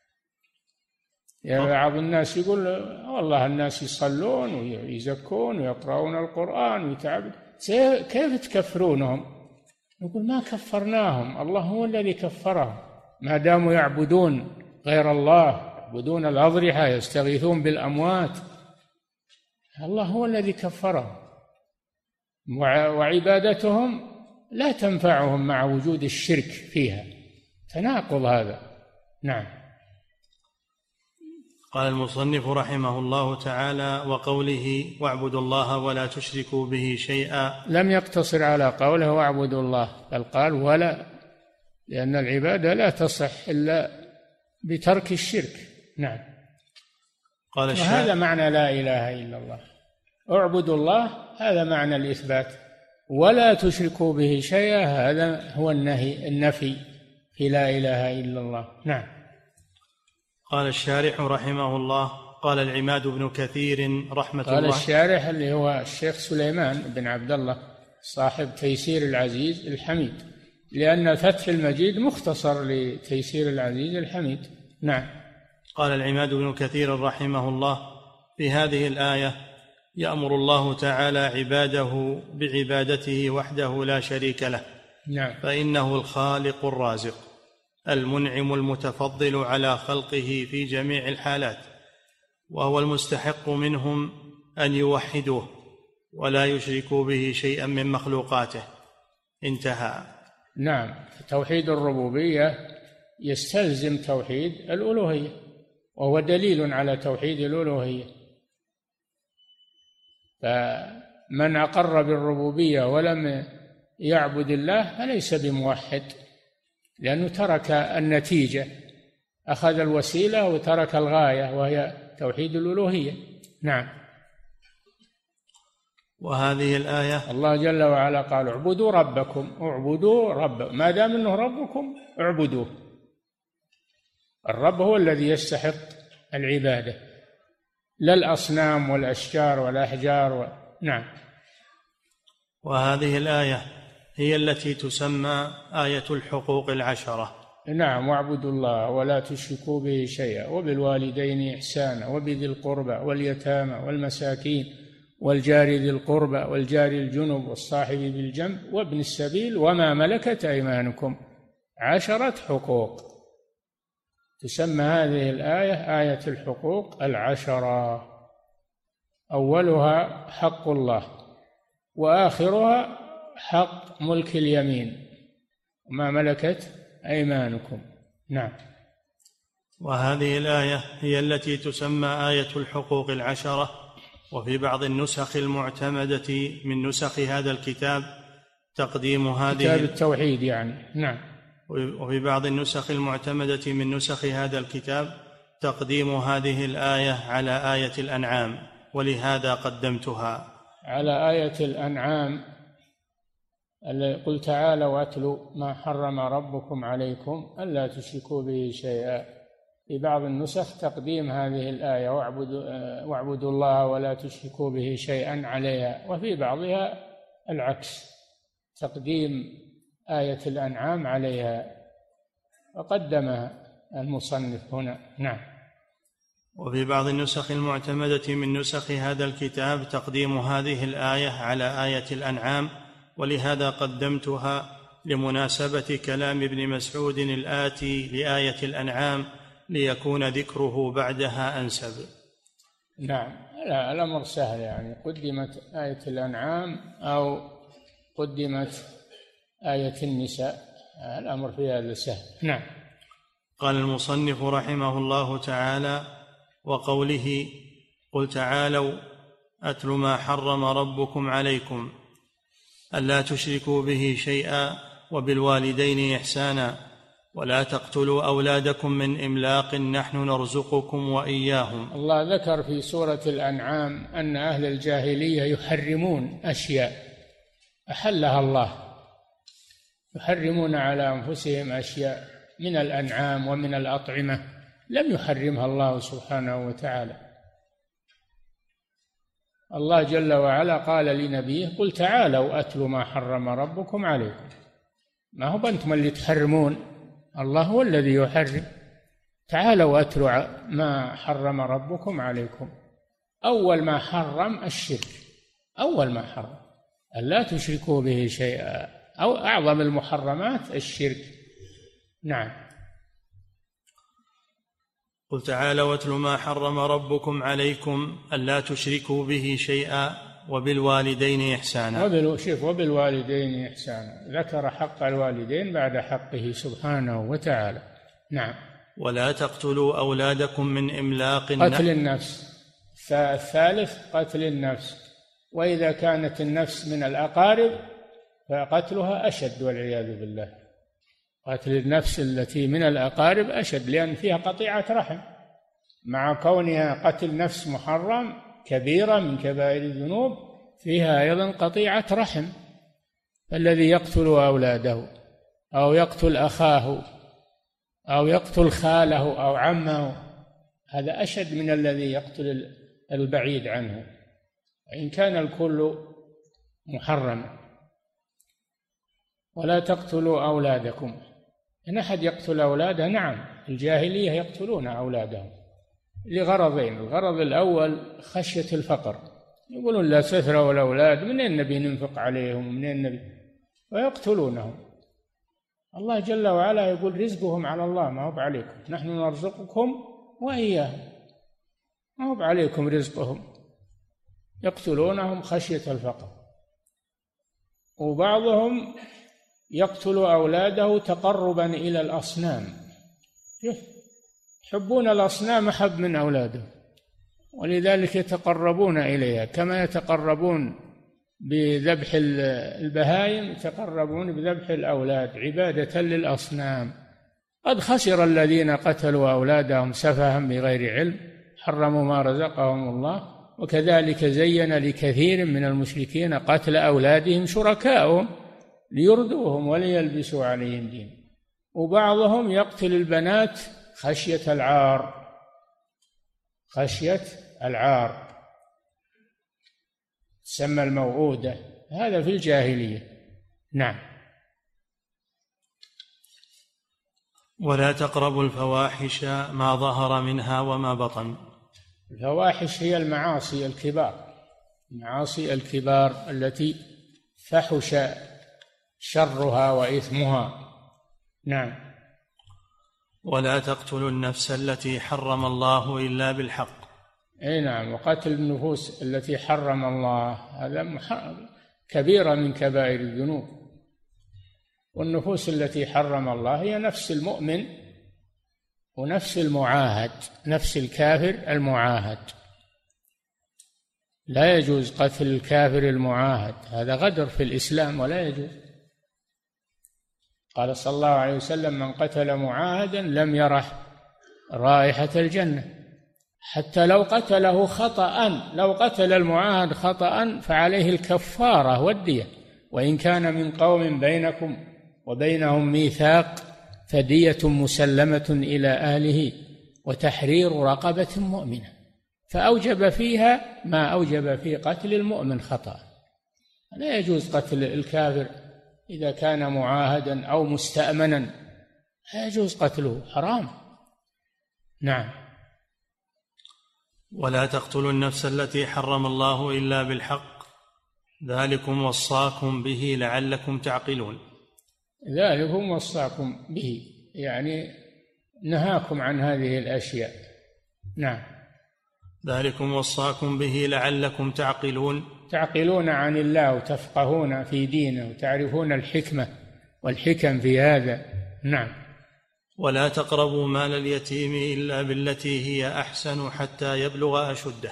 بعض الناس يقول والله الناس يصلون ويزكون ويقرؤون القرآن ويتعبدون، كيف تكفرونهم؟ نقول ما كفرناهم، الله هو الذي كفرهم، ما داموا يعبدون غير الله، يعبدون الأضرحة، يستغيثون بالأموات، الله هو الذي كفرهم، وعبادتهم لا تنفعهم مع وجود الشرك فيها، تناقض هذا. نعم. قال المصنف رحمه الله تعالى: وقوله واعبدوا الله ولا تشركوا به شيئا، لم يقتصر على قوله واعبدوا الله، بل قال ولا، لأن العبادة لا تصح إلا بترك الشرك. نعم. قال وهذا معنى لا إله إلا الله، اعبدوا الله هذا معنى الإثبات، ولا تشركوا به شيئا هذا هو النفي في لا إله إلا الله. نعم. قال الشارح رحمه الله: قال العماد بن كثير رحمة الله. قال الشارح اللي هو الشيخ سليمان بن عبد الله صاحب تيسير العزيز الحميد، لأن فتح المجيد مختصر لتيسير العزيز الحميد. نعم. قال العماد بن كثير رحمه الله: في هذه الآية يأمر الله تعالى عباده بعبادته وحده لا شريك له. نعم. فإنه الخالق الرازق المنعم المتفضل على خلقه في جميع الحالات، وهو المستحق منهم أن يوحدوه ولا يشركوا به شيئا من مخلوقاته. انتهى. نعم. توحيد الربوبية يستلزم توحيد الألوهية، وهو دليل على توحيد الألوهية، فمن أقر بالربوبية ولم يعبد الله فليس بموحد، لأنه ترك النتيجة، أخذ الوسيلة وترك الغاية وهي توحيد الألوهية. نعم. وهذه الآية الله جل وعلا قال اعبدوا ربكم، اعبدوا ربكم، ما دام أنه ربكم اعبدوه، الرب هو الذي يستحق العبادة، لا الأصنام والأشجار والأحجار نعم. وهذه الآية هي التي تسمى آية الحقوق العشرة. نعم. واعبدوا الله ولا تشركوا به شيئا وبالوالدين إحسانا وبذي القربى واليتامى والمساكين والجار ذي القربى والجار الجنب والصاحب بالجنب وابن السبيل وما ملكت أيمانكم، 10 حقوق. تسمى هذه الآية آية الحقوق العشرة، أولها حق الله، وآخرها حق ملك اليمين وما ملكت أيمانكم. نعم. وهذه الآية هي التي تسمى آية الحقوق العشرة. وفي بعض النسخ المعتمدة من نسخ هذا الكتاب تقديم هذه كتاب التوحيد يعني. نعم. وفي بعض النسخ المعتمدة من نسخ هذا الكتاب تقديم هذه الآية على آية الأنعام، ولهذا قدمتها على آية الأنعام. قل تعالى واتلوا ما حرم ربكم عليكم ألا تشركوا به شيئا. في بعض النسخ تقديم هذه الآية واعبدوا الله ولا تشركوا به شيئا عليها، وفي بعضها العكس، تقديم آية الأنعام عليها، وقدمها المصنف هنا. نعم. وفي بعض النسخ المعتمدة من نسخ هذا الكتاب تقديم هذه الآية على آية الأنعام، ولهذا قدمتها لمناسبة كلام ابن مسعود الآتي لآية الأنعام ليكون ذكره بعدها أنسب. نعم. لا، الأمر سهل، يعني قدمت آية الأنعام أو قدمت آية النساء، الأمر في هذا سهل. نعم. قال المصنف رحمه الله تعالى: وقوله قل تعالوا أتل ما حرم ربكم عليكم ألا تشركوا به شيئا وبالوالدين إحسانا ولا تقتلوا أولادكم من إملاق نحن نرزقكم وإياهم. الله ذكر في سورة الأنعام أن أهل الجاهلية يحرمون أشياء أحلها الله، يحرمون على أنفسهم أشياء من الأنعام ومن الأطعمة لم يحرمها الله سبحانه وتعالى. الله جل وعلا قال لنبيه: قل تعالوا أتل ما حرم ربكم عليكم. ما هو أنتم اللي تحرمون، الله هو الذي يحرم. تعالوا أتل ما حرم ربكم عليكم. أول ما حرم الشرك، أول ما حرم ألا تشركوا به شيئا، أو أعظم المحرمات الشرك. نعم. قل تعالوا واتل ما حرم ربكم عليكم ألا تشركوا به شيئا وبالوالدين إحسانا. وبالوالدين إحسانا، ذكر حق الوالدين بعد حقه سبحانه وتعالى. نعم. ولا تقتلوا أولادكم من إملاق، قتل النفس. الثالث قتل النفس، وإذا كانت النفس من الأقارب فقتلها أشد والعياذ بالله. قتل النفس التي من الأقارب أشد، لأن فيها قطيعة رحم، مع كونها قتل نفس محرم كبيرة من كبائر الذنوب، فيها أيضا قطيعة رحم. الذي يقتل أولاده أو يقتل أخاه أو يقتل خاله أو عمه، هذا أشد من الذي يقتل البعيد عنه، وإن كان الكل محرما. ولا تقتلوا أولادكم. إن أحد يقتل أولاده، نعم، الجاهلية يقتلون أولادهم لغرضين: الغرض الأول خشية الفقر، يقولون لا تثروا الأولاد، منين نبي ننفق عليهم ومنين نبي، ويقتلونهم. الله جل وعلا يقول: رزقهم على الله، ما هو بعليكم، نحن نرزقكم وإياهم، ما هو بعليكم رزقهم. يقتلونهم خشية الفقر. وبعضهم يقتل أولاده تقربا إلى الأصنام، يحبون الأصنام أحب من أولاده، ولذلك يتقربون إليها كما يتقربون بذبح البهائم، يتقربون بذبح الأولاد عبادة للأصنام. قد خسر الذين قتلوا أولادهم سفها بغير علم، حرموا ما رزقهم الله، وكذلك زين لكثير من المشركين قتل أولادهم شركاؤهم ليردوهم وليلبسوا عليهم دين. وبعضهم يقتل البنات خشية العار، خشية العار تسمى الموعودة، هذا في الجاهلية. نعم. ولا تقربوا الفواحش ما ظهر منها وما بطن. الفواحش هي المعاصي الكبار، المعاصي الكبار التي فحش شرها وإثمها. نعم. ولا تقتلوا النفس التي حرم الله إلا بالحق. أي نعم. وقتل النفوس التي حرم الله هذا كبيرة من كبائر الذنوب. والنفوس التي حرم الله هي نفس المؤمن ونفس المعاهد، نفس الكافر المعاهد. لا يجوز قتل الكافر المعاهد، هذا غدر في الإسلام ولا يجوز. قال صلى الله عليه وسلم: من قتل معاهدا لم يرح رائحة الجنة. حتى لو قتله خطأ، لو قتل المعاهد خطأ فعليه الكفارة والدية، وإن كان من قوم بينكم وبينهم ميثاق فدية مسلمة إلى أهله وتحرير رقبة مؤمنة. فأوجب فيها ما أوجب في قتل المؤمن خطأ. لا يجوز قتل الكافر إذا كان معاهدا أو مستأمنا، لا يجوز قتله، حرام. نعم. ولا تقتلوا النفس التي حرم الله إلا بالحق ذلكم وصاكم به لعلكم تعقلون. ذلكم وصاكم به، يعني نهاكم عن هذه الأشياء. نعم. ذلكم وصاكم به لعلكم تعقلون، تعقلون عن الله وتفقهون في دينه وتعرفون الحكمة والحكم في هذا. نعم. ولا تقربوا مال اليتيم إلا بالتي هي أحسن حتى يبلغ أشده.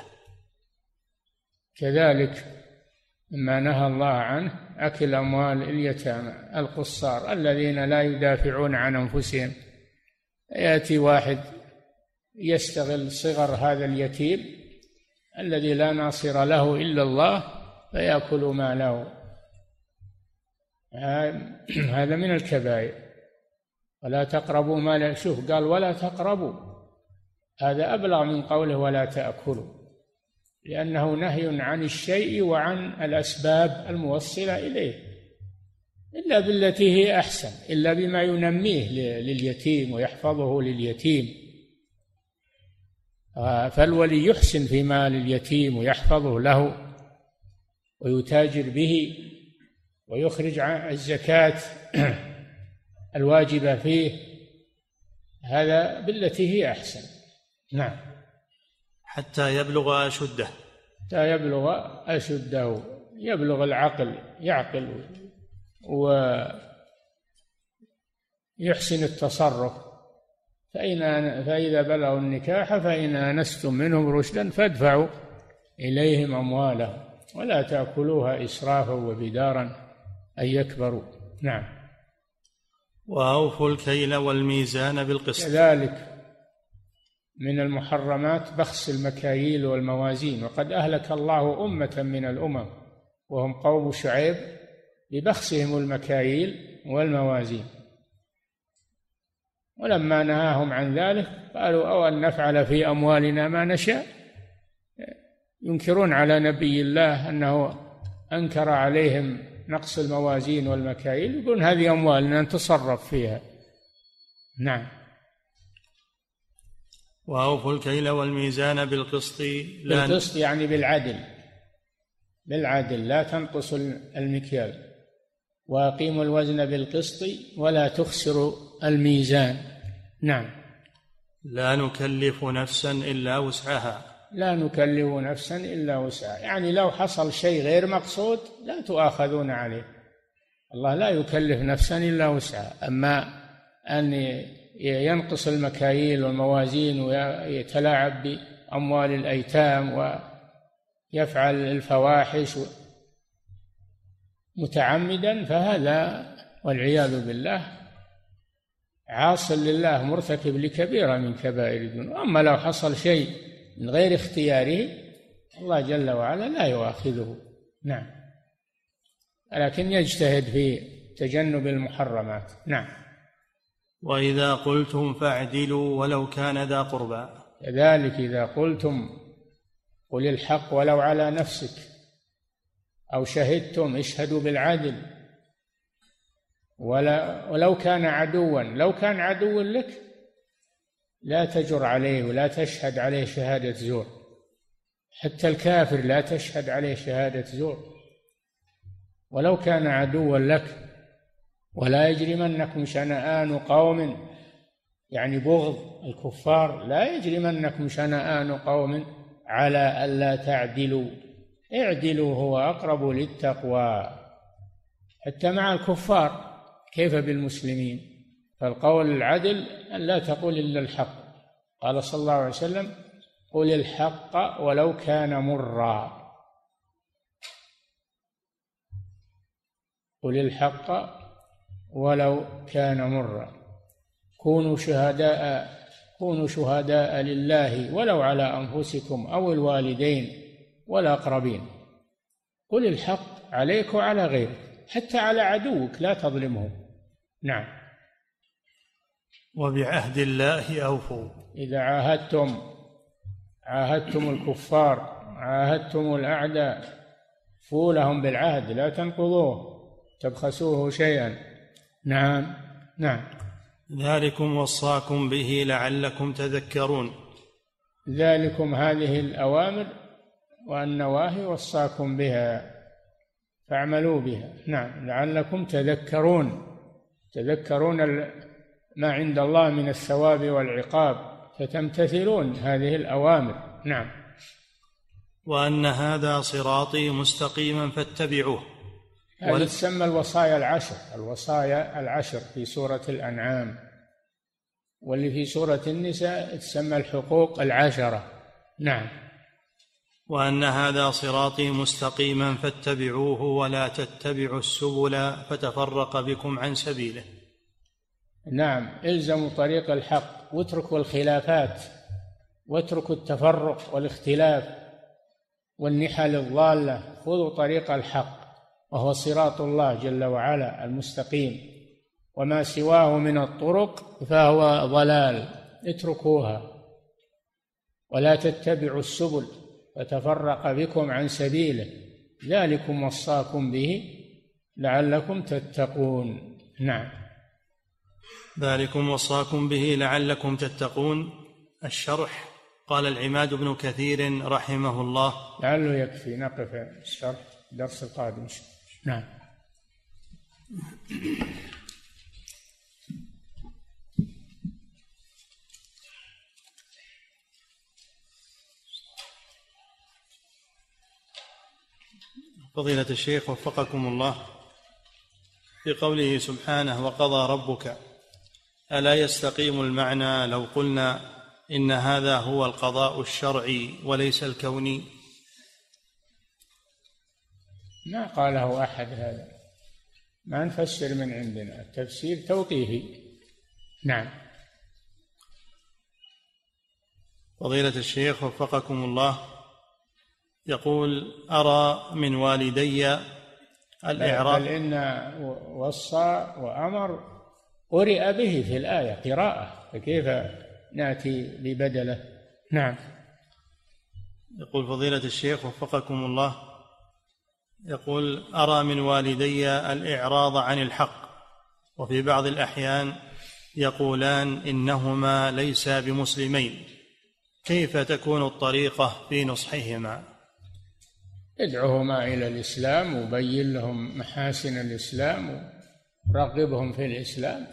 كذلك مما نهى الله عنه أكل أموال اليتامى القصار الذين لا يدافعون عن أنفسهم. يأتي واحد يستغل صغر هذا اليتيم الذي لا ناصر له إلا الله فيأكل ماله، هذا من الكبائر. ولا تقربوا مال. شوف قال ولا تقربوا، هذا أبلغ من قوله ولا تأكلوا، لأنه نهي عن الشيء وعن الأسباب الموصلة إليه، إلا بالتي هي أحسن، إلا بما ينميه لليتيم ويحفظه لليتيم. فالولي يحسن في مال اليتيم ويحفظه له ويتاجر به ويخرج الزكاة الواجبة فيه، هذا بالتي هي أحسن. نعم. حتى يبلغ أشده. حتى يبلغ أشده، يبلغ العقل، يعقل ويحسن التصرف. فإذا بلغوا النكاح فإن آنستم منهم رشدا فادفعوا إليهم أموالهم ولا تأكلوها إسرافا وبدارا أن يكبروا. نعم. وأوفوا الكيل والميزان بالقسط. كذلك من المحرمات بخس المكاييل والموازين، وقد أهلك الله أمة من الأمم وهم قوم شعيب ببخسهم المكاييل والموازين، ولما نهاهم عن ذلك قالوا أو أن نفعل في أموالنا ما نشاء. ينكرون على نبي الله أنه أنكر عليهم نقص الموازين والمكاييل، يقولون هذه أموالنا نتصرف فيها. نعم. وأوفوا الكيل والميزان بالقسط. بالقسط يعني بالعدل، بالعدل، لا تنقصوا المكيال. وأقيموا الوزن بالقسط ولا تخسروا الميزان. نعم. لا نكلف نفسا إلا وسعها. لا نكلف نفسا إلا وسعها، يعني لو حصل شيء غير مقصود لا تؤاخذون عليه. الله لا يكلف نفسا إلا وسعها. أما أن ينقص المكاييل والموازين ويتلاعب بأموال الأيتام ويفعل الفواحش متعمدا فهذا والعياذ بالله عاص لله مرتكب لكبيرة من كبائر الذنوب. أما لو حصل شيء من غير اختياره الله جل وعلا لا يؤاخذه. نعم. لكن يجتهد في تجنب المحرمات. نعم. وإذا قلتم فاعدلوا ولو كان ذا قربى. كذلك إذا قلتم قل الحق ولو على نفسك، أو شهدتم اشهدوا بالعدل ولو كان عدوا. لو كان عدو لك لا تجر عليه ولا تشهد عليه شهادة زور، حتى الكافر لا تشهد عليه شهادة زور ولو كان عدوا لك. ولا يجرمنكم شنآن قوم، يعني بغض الكفار، لا يجرمنكم شنآن قوم على ألا تعدلوا اعدلوا هو أقرب للتقوى. حتى مع الكفار كيف بالمسلمين؟ فالقول العدل أن لا تقول إلا الحق. قال صلى الله عليه وسلم قل الحق ولو كان مرا. قل الحق ولو كان مرا. كونوا شهداء لله ولو على أنفسكم أو الوالدين والأقربين. قل الحق عليك وعلى غيرك، حتى على عدوك لا تظلمهم. نعم. وبعهد الله أوفوا. إذا عاهدتم الكفار، عاهدتم الأعداء، فوا لهم بالعهد لا تنقضوه تبخسوه شيئا. نعم. نعم. ذلكم وصاكم به لعلكم تذكرون. ذلكم هذه الأوامر والنواهي وصاكم بها فاعملوا بها. نعم. لعلكم تذكرون ما عند الله من الثواب والعقاب فتمتثلون هذه الأوامر. نعم. وأن هذا صراطي مستقيما فاتبعوه. هذه تسمى الوصايا العشر في سورة الأنعام، واللي في سورة النساء تسمى الحقوق العشرة. نعم. وأن هذا صراطي مستقيما فاتبعوه ولا تتبعوا السبل فتفرق بكم عن سبيله. نعم. الزموا طريق الحق واتركوا الخلافات واتركوا التفرق والاختلاف والنحل الضالة. خذوا طريق الحق وهو صراط الله جل وعلا المستقيم. وما سواه من الطرق فهو ضلال، اتركوها ولا تتبعوا السبل فتفرق بكم عن سبيله، ذلكم وصاكم به لعلكم تتقون. نعم. ذلكم وصاكم به لعلكم تتقون. الشرح قال العماد بن كثير رحمه الله. لعله يكفي، نقف الشرح درس القادم. نعم. فضيلة الشيخ وفقكم الله، في قوله سبحانه وقضى ربك، ألا يستقيم المعنى لو قلنا إن هذا هو القضاء الشرعي وليس الكوني؟ ما قاله أحد هذا، ما نفسر من عندنا، التفسير توقيفي. نعم. فضيلة الشيخ وفقكم الله، يقول أرى من والدي الإعراض. بل إن وصى وأمر قرئ به في الآية قراءة، فكيف نأتي ببدله؟ نعم. يقول فضيلة الشيخ وفقكم الله، يقول أرى من والدي الإعراض عن الحق، وفي بعض الأحيان يقولان إنهما ليسا بمسلمين، كيف تكون الطريقة في نصحهما؟ ادعوهما إلى الإسلام وبين لهم محاسن الإسلام ورغبهم في الإسلام،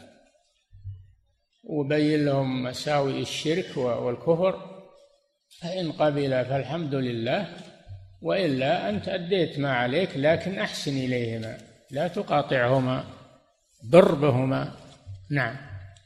وبين لهم مساوئ الشرك والكفر، فإن قبل فالحمد لله، وإلا أنت أديت ما عليك، لكن أحسن إليهما، لا تقاطعهما، ضربهما. نعم.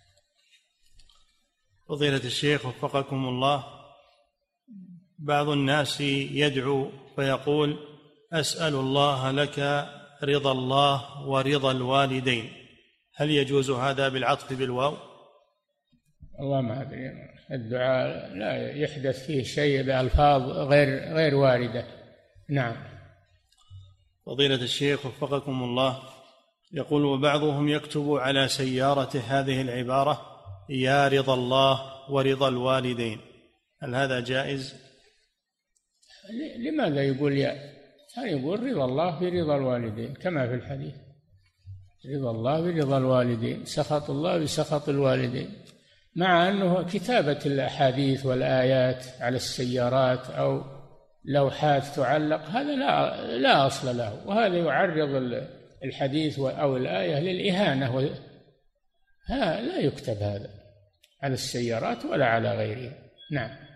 فضيلة الشيخ وفقكم الله، بعض الناس يدعو فيقول أسأل الله لك رضا الله ورضا الوالدين، هل يجوز هذا بالعطف بالواو؟ والله ما أدري، الدعاء لا يحدث فيه شيء بألفاظ غير واردة. نعم. فضيلة الشيخ وفقكم الله، يقول وبعضهم يكتب على سيارته هذه العبارة يا رضا الله ورضا الوالدين، هل هذا جائز؟ لماذا يقول يا؟ يقول رضا الله برضا الوالدين كما في الحديث، رضا الله برضا الوالدين، سخط الله بسخط الوالدين، مع أنه كتابة الأحاديث والآيات على السيارات أو لوحات تعلق هذا لا أصل له، وهذا يعرض الحديث أو الآية للإهانة، لا يكتب هذا على السيارات ولا على غيرها. نعم.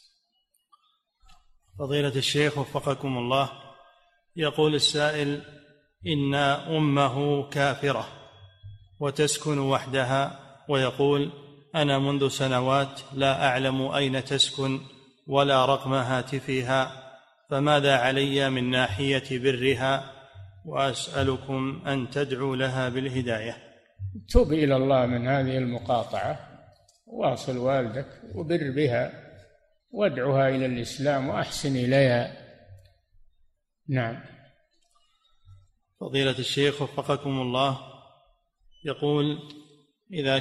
فضيلة الشيخ وفقكم الله، يقول السائل إن أمه كافرة وتسكن وحدها، ويقول أنا منذ سنوات لا أعلم أين تسكن ولا رقم هاتفها، فماذا علي من ناحية برها؟ وأسألكم أن تدعوا لها بالهداية. توب إلى الله من هذه المقاطعة، واصل والدك وبر بها وادعها إلى الإسلام وأحسن إليها. نعم. فضيلة الشيخ وفقكم الله، يقول إذا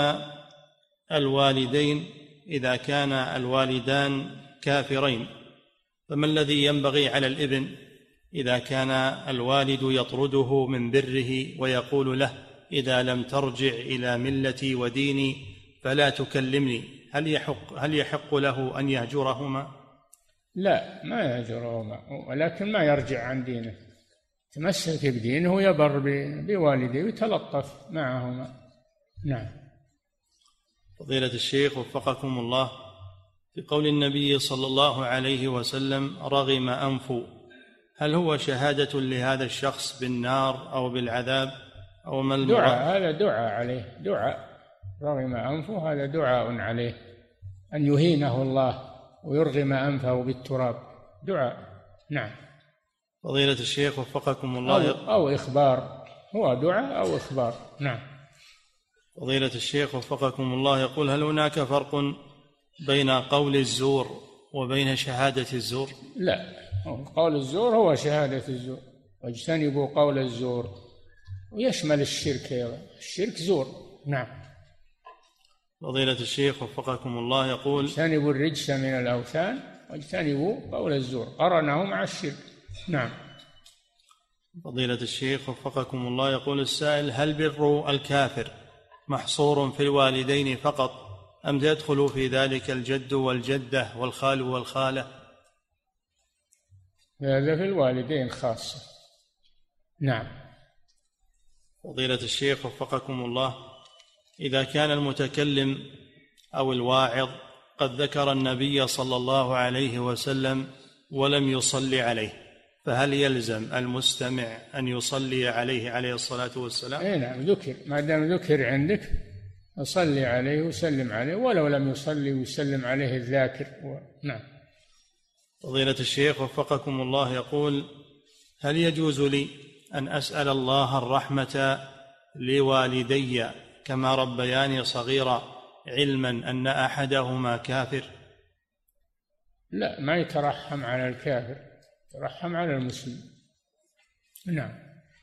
كان الوالدان كافرين، فما الذي ينبغي على الابن إذا كان الوالد يطرده من بره ويقول له إذا لم ترجع إلى ملتي وديني فلا تكلمني، هل يحق له أن يهجرهما؟ لا، ما يهجرهما، ولكن ما يرجع عن دينه، تمسك بدينه ويبر بوالديه ويتلطف معهما. نعم. فضيلة الشيخ وفقكم الله، في قول النبي صلى الله عليه وسلم رغم أنفه، هل هو شهادة لهذا الشخص بالنار أو بالعذاب أو ما دعاء؟ هذا دعاء عليه، دعاء رغم أنفه، هذا دعاء عليه أن يهينه الله ويرغم أنفه بالتراب، دعاء. نعم. فضيلة الشيخ وفقكم الله، أو إخبار، هو دعاء أو إخبار. نعم. فضيلة الشيخ وفقكم الله، يقول هل هناك فرق بين قول الزور وبين شهادة الزور؟ لا، قول الزور هو شهادة الزور، واجتنبوا قول الزور. ويشمل الشرك أيضا، الشرك زور. نعم. فضيلة الشيخ وفقكم الله يقول: اجتنبوا الرجس من الأوثان واجتنبوا قول الزور، قرنه مع الشرك. نعم. فضيلة الشيخ وفقكم الله يقول السائل: هل بر الكافر محصور في الوالدين فقط، أم يدخل في ذلك الجد والجدة والخال والخالة؟ هذا في الوالدين خاصة. نعم. فضيلة الشيخ وفقكم الله، إذا كان المتكلم أو الواعظ قد ذكر النبي صلى الله عليه وسلم ولم يصلي عليه، فهل يلزم المستمع أن يصلي عليه عليه الصلاة والسلام؟ أي نعم، ذكر، ما دام ذكر عندك صلي عليه وسلم عليه، ولو لم يصلي ويسلم عليه الذاكر. نعم. فضيلة الشيخ وفقكم الله يقول: هل يجوز لي أن أسأل الله الرحمة لوالدي كما ربياني صغيرا، علما أن أحدهما كافر؟ لا، ما يترحم على الكافر، يترحم على المسلم. نعم.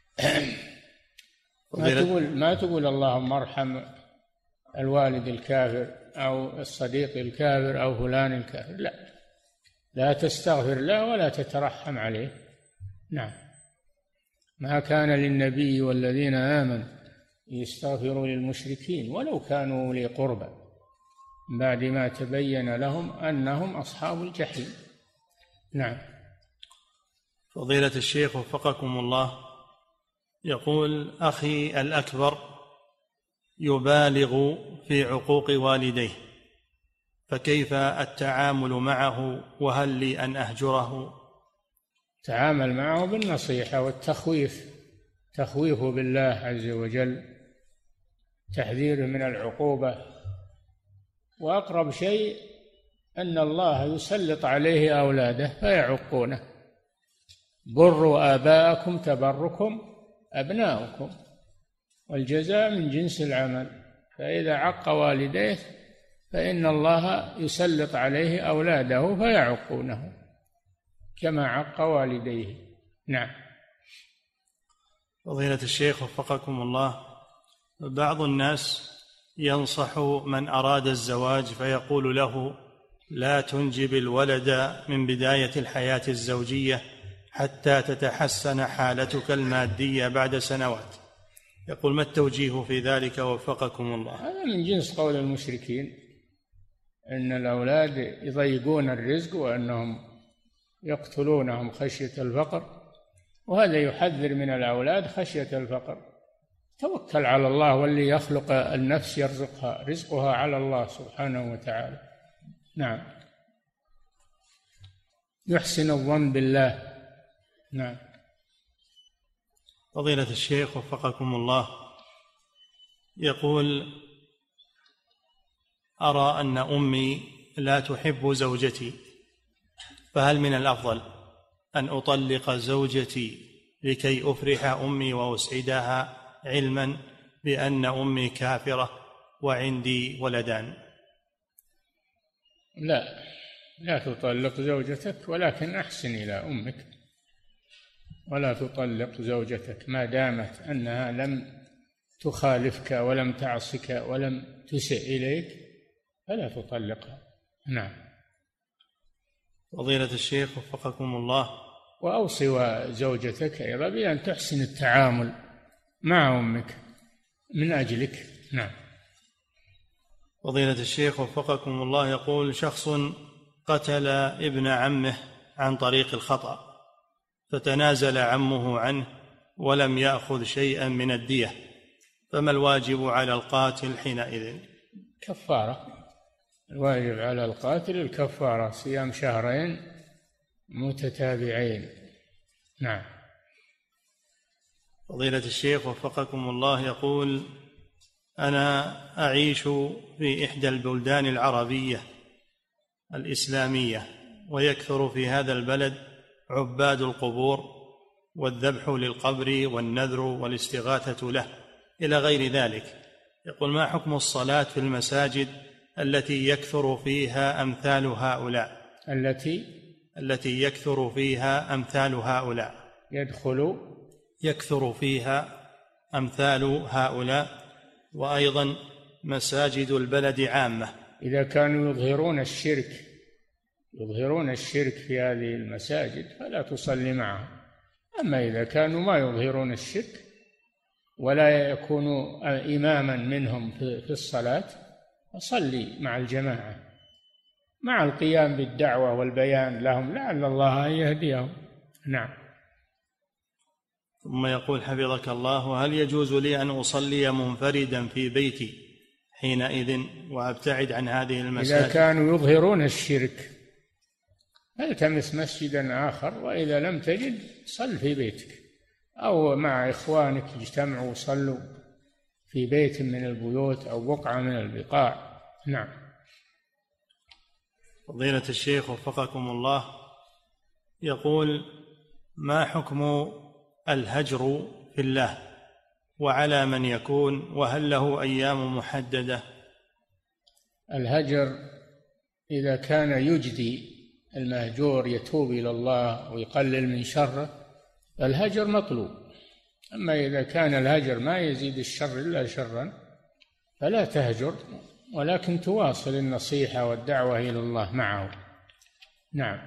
ما تقول اللهم ارحم الوالد الكافر أو الصديق الكافر أو فلان الكافر، لا تستغفر له ولا تترحم عليه. نعم. ما كان للنبي والذين آمنوا يستغفروا للمشركين ولو كانوا أولي قربى بعد ما تبين لهم أنهم أصحاب الجحيم. نعم. فضيلة الشيخ وفقكم الله يقول: أخي الأكبر يبالغ في عقوق والديه، فكيف التعامل معه، وهل لي أن أهجره؟ تعامل معه بالنصيحة والتخويف، تخويفه بالله عز وجل، تحذيره من العقوبة، وأقرب شيء أن الله يسلط عليه أولاده فيعقونه. بروا آباءكم تبركم أبناؤكم، والجزاء من جنس العمل. فإذا عق والديه فإن الله يسلط عليه أولاده فيعقونه كما عق والديه. نعم. فضيلة الشيخ وفقكم الله، بعض الناس ينصح من أراد الزواج فيقول له: لا تنجب الولد من بداية الحياة الزوجية حتى تتحسن حالتك المادية بعد سنوات. يقول: ما التوجيه في ذلك وفقكم الله؟ هذا من جنس قول المشركين، أن الأولاد يضيقون الرزق وأنهم يقتلونهم خشية الفقر، وهذا يحذر من الأولاد خشية الفقر. توكل على الله، واللي يخلق النفس يرزقها، رزقها على الله سبحانه وتعالى. نعم. يحسن الظن بالله. نعم. فضيلة الشيخ وفقكم الله يقول: أرى أن أمي لا تحب زوجتي، فهل من الأفضل أن أطلق زوجتي لكي أفرح أمي وأسعدها، علما بأن أمي كافرة وعندي ولدان؟ لا تطلق زوجتك، ولكن أحسن إلى أمك، ولا تطلق زوجتك ما دامت أنها لم تخالفك ولم تعصك ولم تسئ إليك، فلا تطلقها. نعم. فضيلة الشيخ وفقكم الله، وأوصي زوجتك أيضا بأن تحسن التعامل مع أمك من أجلك. نعم. فضيلة الشيخ وفقكم الله يقول: شخص قتل ابن عمه عن طريق الخطأ، فتنازل عمه عنه ولم يأخذ شيئا من الدية، فما الواجب على القاتل حينئذ؟ كفارة. الواجب على القاتل الكفارة، صيام 2 شهر متتابعين. نعم. فضيلة الشيخ وفقكم الله يقول: أنا أعيش في إحدى البلدان العربية الإسلامية، ويكثر في هذا البلد عباد القبور والذبح للقبر والنذر والاستغاثة له إلى غير ذلك. يقول: ما حكم الصلاة في المساجد التي يكثر فيها أمثال هؤلاء؟ التي يكثر فيها أمثال هؤلاء، يكثر فيها أمثال هؤلاء، وأيضا مساجد البلد عامة. إذا كانوا يظهرون الشرك في هذه المساجد فلا تصلي معهم. أما إذا كانوا ما يظهرون الشرك ولا يكونوا إماما منهم في الصلاة فصلي مع الجماعة مع القيام بالدعوة والبيان لهم لعل الله أن يهديهم. نعم. ثم يقول حفظك الله: هل يجوز لي أن أصلي منفردا في بيتي حينئذ وأبتعد عن هذه المساجد؟ إذا كانوا يظهرون الشرك التمس مسجدا آخر، وإذا لم تجد صل في بيتك أو مع إخوانك اجتمعوا وصلوا في بيت من البيوت أو بقعة من البقاع. نعم. فضيلة الشيخ وفقكم الله، يقول: ما حكم الهجر في الله، وعلى من يكون، وهل له أيام محددة؟ الهجر إذا كان يجدي المهجور يتوب إلى الله ويقلل من شره الهجر مطلوب. أما إذا كان الهجر ما يزيد الشر إلا شرا فلا تهجر، ولكن تواصل النصيحة والدعوة إلى الله معه. نعم.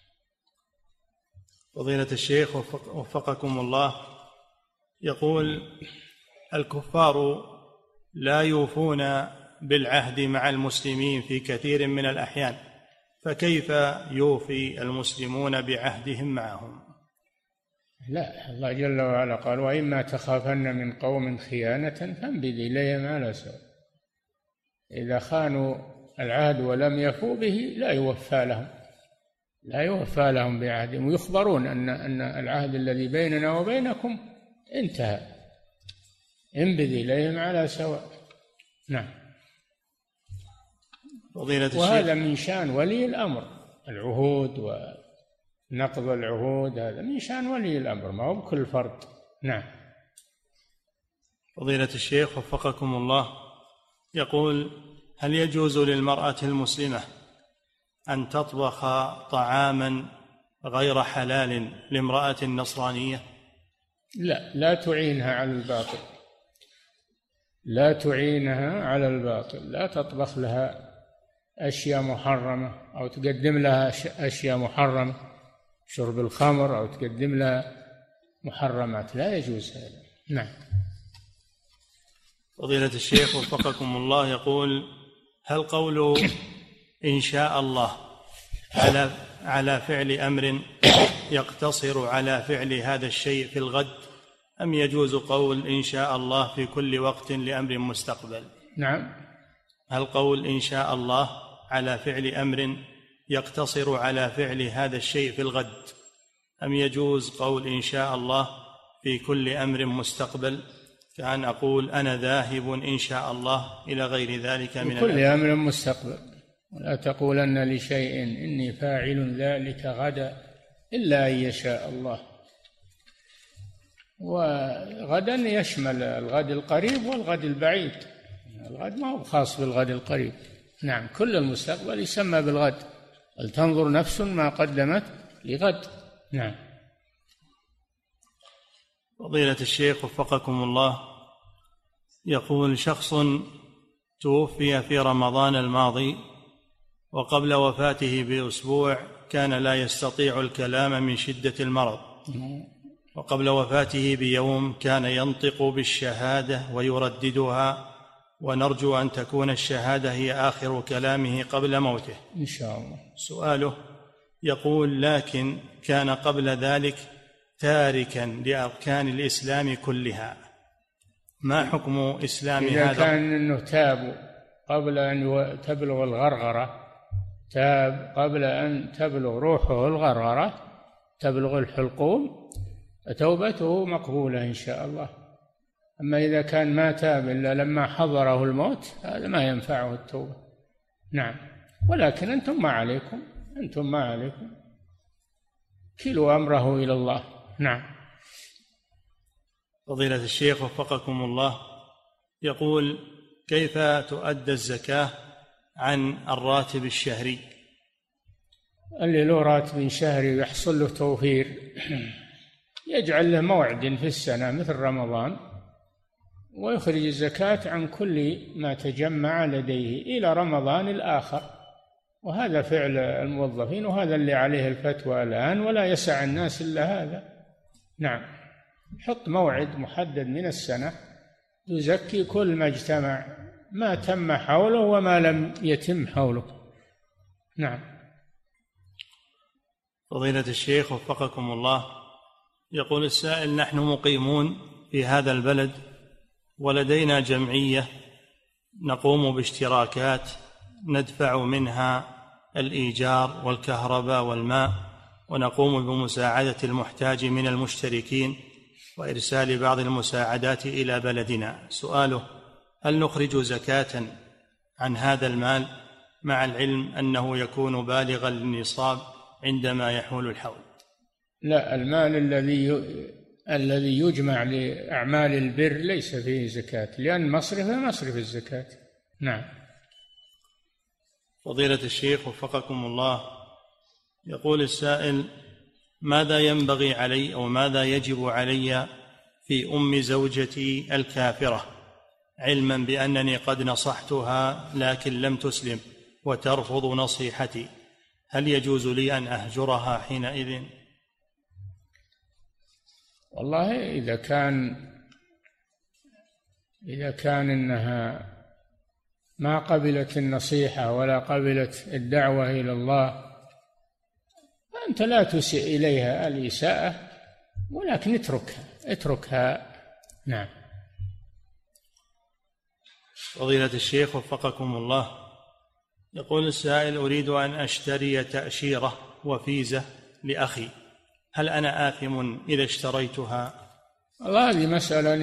فضيلة الشيخ وفقكم الله، يقول: الكفار لا يوفون بالعهد مع المسلمين في كثير من الأحيان، فكيف يوفي المسلمون بعهدهم معهم؟ لا، الله جل وعلا قال: وإما تخافن من قوم خيانة فانبذ إليهم على سواء. إذا خانوا العهد ولم يفوا به لا يوفى لهم بعهدهم، ويخبرون أن العهد الذي بيننا وبينكم انتهى، انبذ إليهم على سواء. نعم. وهذا من شأن ولي الأمر، العهود ونقض العهود هذا من شأن ولي الأمر، ما هو بكل فرد. نعم. فضيلة الشيخ وفقكم الله، يقول: هل يجوز للمرأة المسلمة أن تطبخ طعاما غير حلال لامرأة نصرانية؟ لا تعينها على الباطل، لا تعينها على الباطل، لا تطبخ لها أشياء محرمة أو تقدم لها أشياء محرمة، شرب الخمر أو تقدم لها محرمات، لا يجوز هذا. نعم. فضيلة الشيخ وفقكم الله، يقول: هل قول إن شاء الله على فعل أمر يقتصر على فعل هذا الشيء في الغد، أم يجوز قول إن شاء الله في كل وقت لأمر مستقبل؟ نعم. هل قول إن شاء الله على فعل أمر يقتصر على فعل هذا الشيء في الغد، أم يجوز قول إن شاء الله في كل أمر مستقبل، كأن أقول أنا ذاهب إن شاء الله إلى غير ذلك من كل أمر مستقبل، ولا تقولن لشيء إني فاعل ذلك غدا إلا أن يشاء الله. وغدا يشمل الغد القريب والغد البعيد، الغد ما هو خاص بالغد القريب. نعم. كل المستقبل يسمى بالغد، ولتنظر نفس ما قدمت لغد. نعم. فضيلة الشيخ وفقكم الله، يقول: شخص توفي في رمضان الماضي، وقبل وفاته بأسبوع كان لا يستطيع الكلام من شدة المرض، وقبل وفاته بيوم كان ينطق بالشهادة ويرددها، ونرجو أن تكون الشهادة هي آخر كلامه قبل موته إن شاء الله. سؤاله، يقول: لكن كان قبل ذلك تاركا لأركان الإسلام كلها، ما حكم إسلام هذا؟ إذا كان أنه تاب قبل أن تبلغ الغرغرة، تاب قبل أن تبلغ روحه الغرغرة، تبلغ الحلقوم، فتوبته مقبولة إن شاء الله. أما إذا كان ما تاب إلا لما حضره الموت هذا ما ينفعه التوبة. نعم. ولكن أنتم ما عليكم، كلوا أمره إلى الله. نعم. فضيلة الشيخ وفقكم الله، يقول: كيف تؤدى الزكاة عن الراتب الشهري؟ اللي له راتب شهري يحصل له توفير يجعل له موعد في السنة مثل رمضان ويخرج الزكاة عن كل ما تجمع لديه إلى رمضان الآخر، وهذا فعل الموظفين، وهذا اللي عليه الفتوى الآن، ولا يسع الناس إلا هذا. نعم، حط موعد محدد من السنة تزكي كل ما اجتمع، ما تم حوله وما لم يتم حوله. نعم. فضيلة الشيخ وفقكم الله، يقول السائل: نحن مقيمون في هذا البلد ولدينا جمعية نقوم باشتراكات ندفع منها الإيجار والكهرباء والماء، ونقوم بمساعدة المحتاج من المشتركين وإرسال بعض المساعدات إلى بلدنا. سؤاله: هل نخرج زكاة عن هذا المال مع العلم أنه يكون بالغا للنصاب عندما يحول الحول؟ لا، المال الذي يجمع لأعمال البر ليس فيه زكاة، لأن مصرفه مصرف الزكاة. نعم. فضيلة الشيخ وفقكم الله، يقول السائل: ماذا ينبغي علي أو ماذا يجب علي في أم زوجتي الكافرة، علما بأنني قد نصحتها لكن لم تسلم وترفض نصيحتي، هل يجوز لي أن أهجرها حينئذ؟ والله إذا كان إنها ما قبلت النصيحة ولا قبلت الدعوة إلى الله، فأنت لا تسيء إليها الإساءة، ولكن اتركها. نعم. فضيلة الشيخ وفقكم الله، يقول السائل: أريد أن أشتري تأشيرة وفيزة لأخي، هل أنا آثم إذا اشتريتها؟ والله هذه مسألة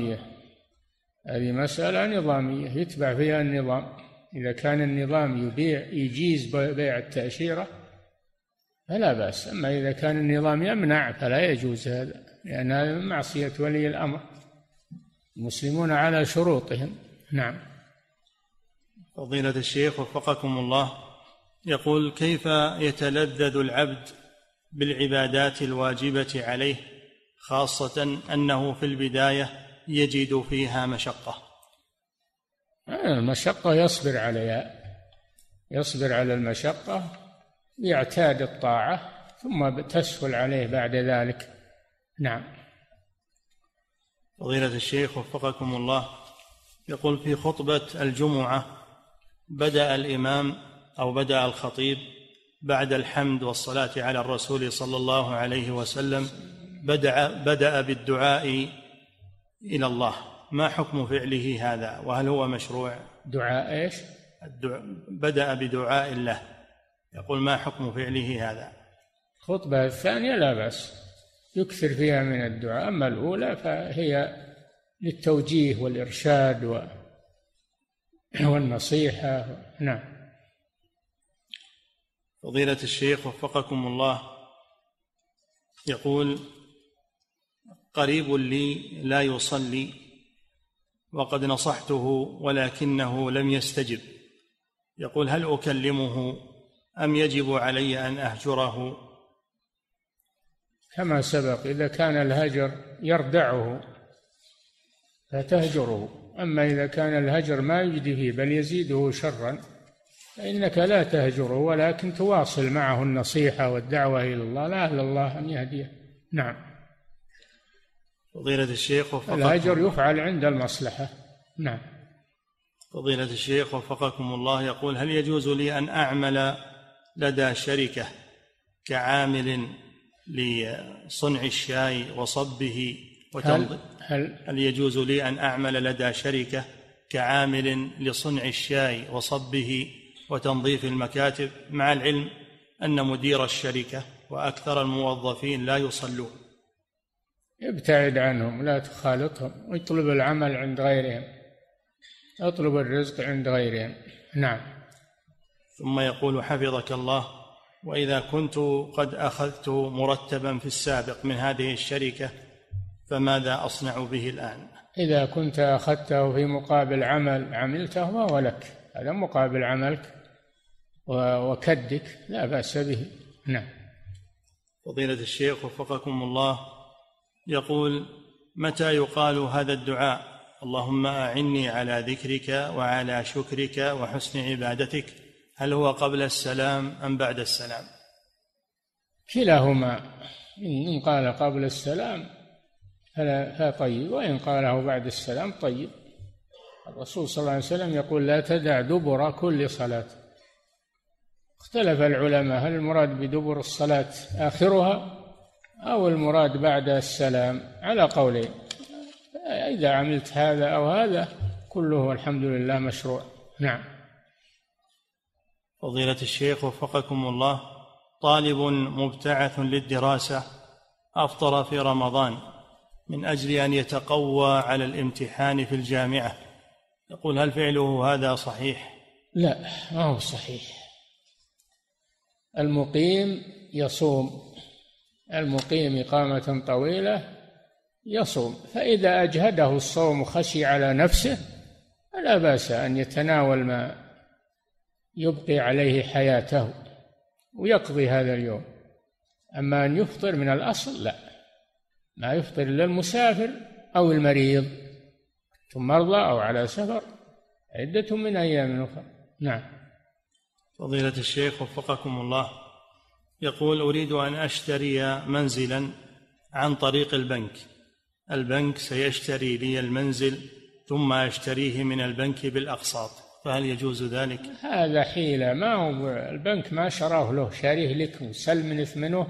نظامية يتبع فيها النظام. إذا كان النظام يجيز بيع التأشيرة فلا بأس، أما إذا كان النظام يمنع فلا يجوز هذا، لأن هذا من معصية ولي الأمر. المسلمون على شروطهم. نعم. فضيلة الشيخ وفقكم الله، يقول: كيف يتلذذ العبد بالعبادات الواجبة عليه، خاصة أنه في البداية يجد فيها مشقة؟ المشقة يصبر على المشقة، يعتاد الطاعة ثم تسهل عليه بعد ذلك. نعم. فضيلة الشيخ وفقكم الله، يقول: في خطبة الجمعة بدأ الإمام أو بدأ الخطيب بعد الحمد والصلاة على الرسول صلى الله عليه وسلم بدأ بالدعاء إلى الله، ما حكم فعله هذا، وهل هو مشروع؟ دعاء إيش؟ بدأ بدعاء الله، يقول: ما حكم فعله هذا؟ الخطبة الثانية لا بأس، يكثر فيها من الدعاء، أما الأولى فهي للتوجيه والإرشاد والنصيحة. نعم. فضيلة الشيخ وفقكم الله، يقول: قريب لي لا يصلي وقد نصحته ولكنه لم يستجب، يقول: هل أكلمه أم يجب علي أن أهجره؟ كما سبق، إذا كان الهجر يردعه فتهجره، أما إذا كان الهجر ما يجدي فيه بل يزيده شرا فإنك لا تهجره، ولكن تواصل معه النصيحة والدعوة إلى الله، لعل الله أن يهديه. نعم. فضيلة الشيخ الهجر يفعل عند المصلحة. نعم. فضيلة الشيخ وفقكم الله، يقول: هل يجوز لي أن أعمل لدى شركة كعامل لصنع الشاي وصبه وتنظيف؟ هل يجوز لي أن أعمل لدى شركة كعامل لصنع الشاي وصبه وتنظيف المكاتب، مع العلم أن مدير الشركة وأكثر الموظفين لا يصلون؟ ابتعد عنهم، لا تخالطهم، واطلب العمل عند غيرهم، اطلب الرزق عند غيرهم. نعم. ثم يقول: حفظك الله، وإذا كنت قد أخذت مرتبا في السابق من هذه الشركة فماذا أصنع به الآن؟ إذا كنت أخذته في مقابل عمل عملته وهو لك، هذا مقابل عملك وكدك، لا بأس به. نعم. فضيلة الشيخ وفقكم الله، يقول: متى يقال هذا الدعاء اللهم أعني على ذكرك وعلى شكرك وحسن عبادتك، هل هو قبل السلام أم بعد السلام؟ كلاهما، إن قال قبل السلام فلا طيب، وإن قاله بعد السلام طيب. الرسول صلى الله عليه وسلم يقول لا تدع دبر كل صلاة. اختلف العلماء هل المراد بدبر الصلاة آخرها أو المراد بعد السلام، على قولين. إذا عملت هذا أو هذا كله الحمد لله مشروع. نعم. فضيلة الشيخ وفقكم الله، طالب مبتعث للدراسة أفطر في رمضان من أجل أن يتقوى على الامتحان في الجامعة، يقول هل فعله هذا صحيح؟ لا، ما هو صحيح. المقيم يصوم، المقيم إقامة طويلة يصوم، فإذا أجهده الصوم خشي على نفسه فلا بأس أن يتناول ما يبقي عليه حياته ويقضي هذا اليوم. أما أن يفطر من الأصل لا، ما يفطر إلا المسافر أو المريض، ثم مرضى أو على سفر عدة من أيام أخرى. نعم. فضيلة الشيخ وفقكم الله، يقول أريد أن أشتري منزلا عن طريق البنك سيشتري لي المنزل ثم أشتريه من البنك بالأقساط، فهل يجوز ذلك؟ هذا حيلة، ما هو البنك ما شراه له، شاريه لك وسل من ثمنه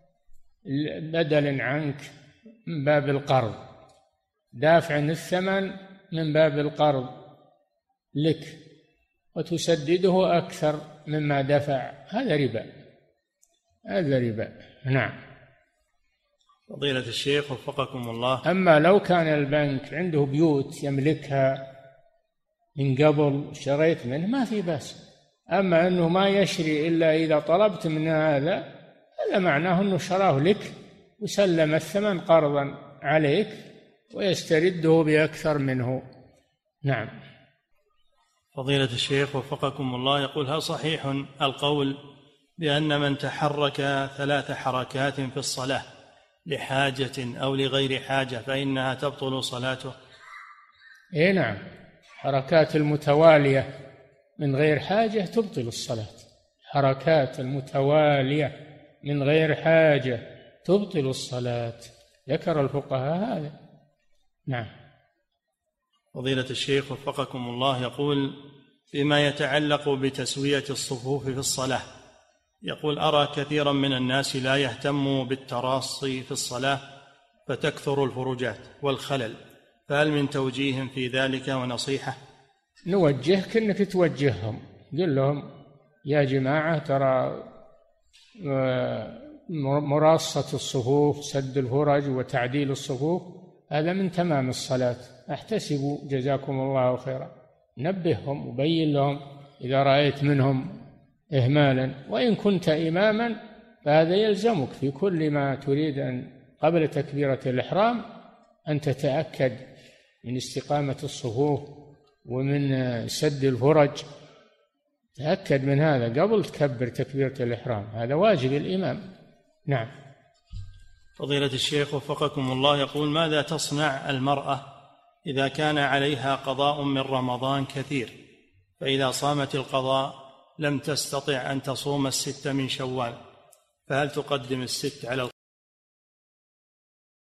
بدلا عنك من باب القرض، دافع الثمن من باب القرض لك وتسدده أكثر مما دفع، هذا ربا، هذا ربا. نعم. فضيلة الشيخ وفقكم الله، أما لو كان البنك عنده بيوت يملكها من قبل شريت منه ما في بأس، أما أنه ما يشري إلا إذا طلبت من هذا معناه أنه شراه لك وسلم الثمن قرضا عليك ويسترده بأكثر منه. نعم. فضيلة الشيخ وفقكم الله، يقول هل صحيح القول بأن من تحرك 3 حركات في الصلاة لحاجة أو لغير حاجة فإنها تبطل صلاته؟ إيه نعم، حركات المتوالية من غير حاجة تبطل الصلاة، حركات المتوالية من غير حاجة تبطل الصلاة، ذكر الفقهاء هذا. نعم. فضيلة الشيخ وفقكم الله، يقول فيما يتعلق بتسوية الصفوف في الصلاة، يقول أرى كثيرا من الناس لا يهتم بالتراصي في الصلاة فتكثر الفروجات والخلل، فهل من توجيه في ذلك ونصيحة؟ نوجهك أنك توجههم، قل لهم يا جماعة ترى مراصة الصفوف، سد الفرج وتعديل الصفوف هذا من تمام الصلاة، احتسبوا جزاكم الله خيرا. نبههم وبين لهم إذا رأيت منهم إهمالا، وإن كنت إماما فهذا يلزمك في كل ما تريد أن قبل تكبيرة الإحرام أن تتأكد من استقامة الصفوف ومن سد الفرج، تأكد من هذا قبل تكبر تكبيرة الإحرام، هذا واجب الإمام. نعم. فضيلة الشيخ وفقكم الله، يقول ماذا تصنع المرأة إذا كان عليها قضاء من رمضان كثير، فإذا صامت القضاء لم تستطع أن تصوم 6 من شوال، فهل تقدم 6 على